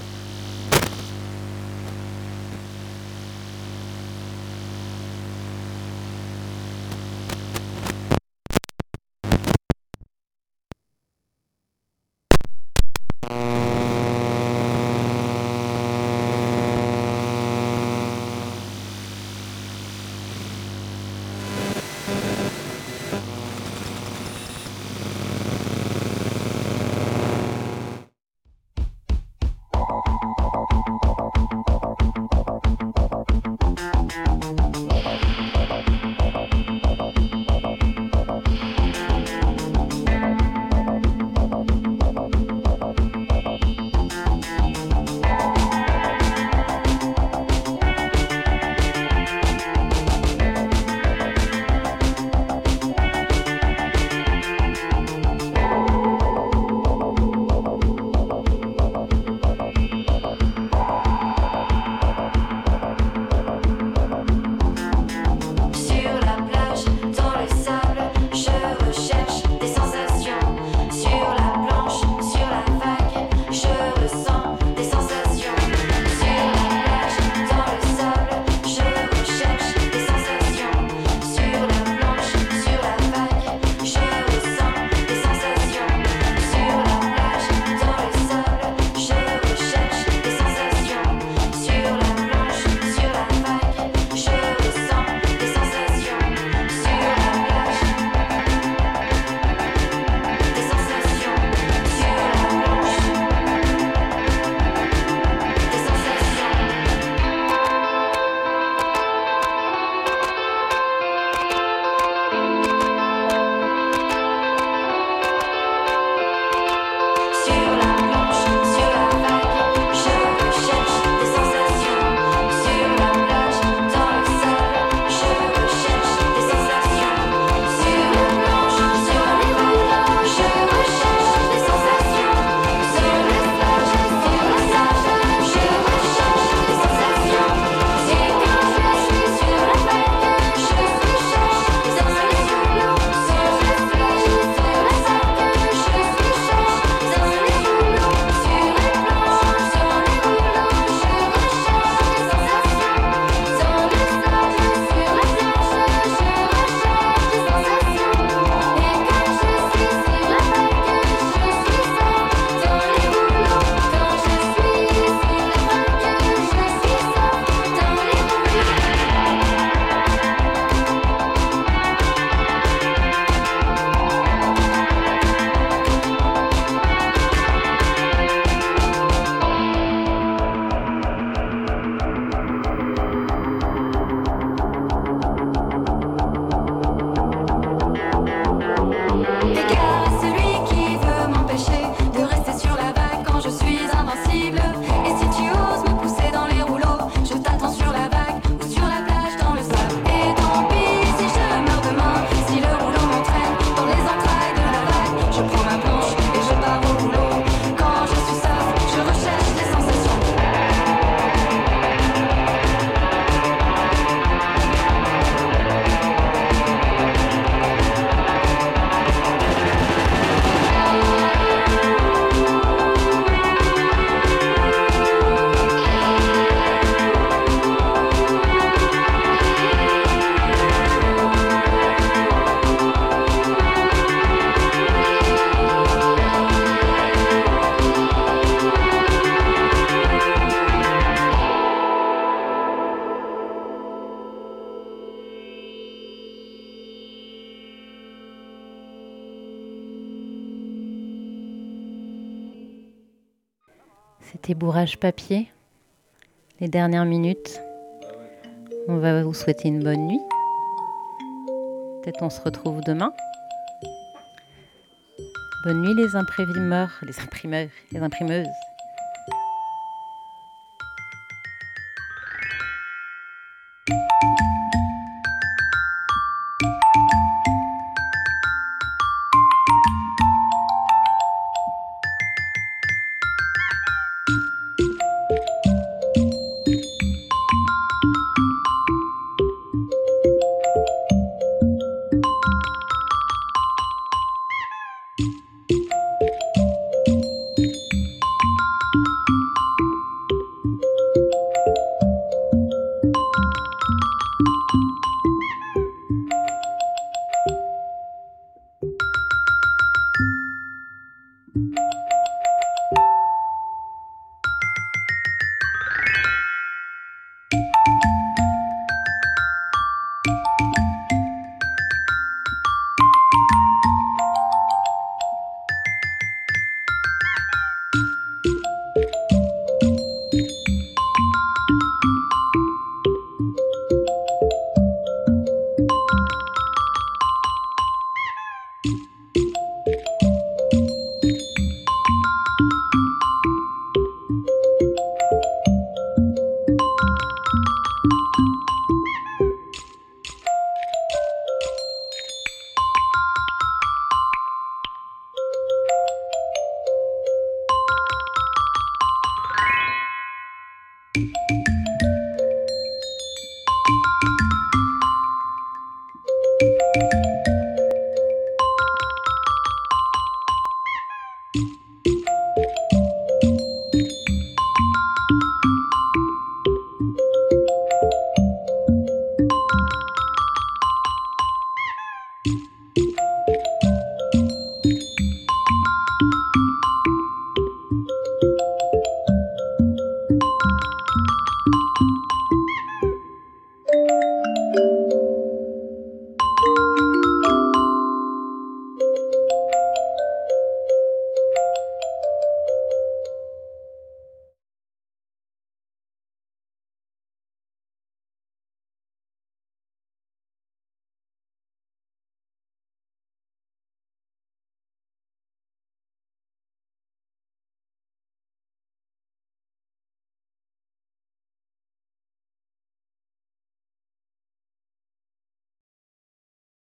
C'était Bourrage Papier. Les dernières minutes. On va vous souhaiter une bonne nuit. Peut-être on se retrouve demain. Bonne nuit les imprimeurs, les imprimeuses.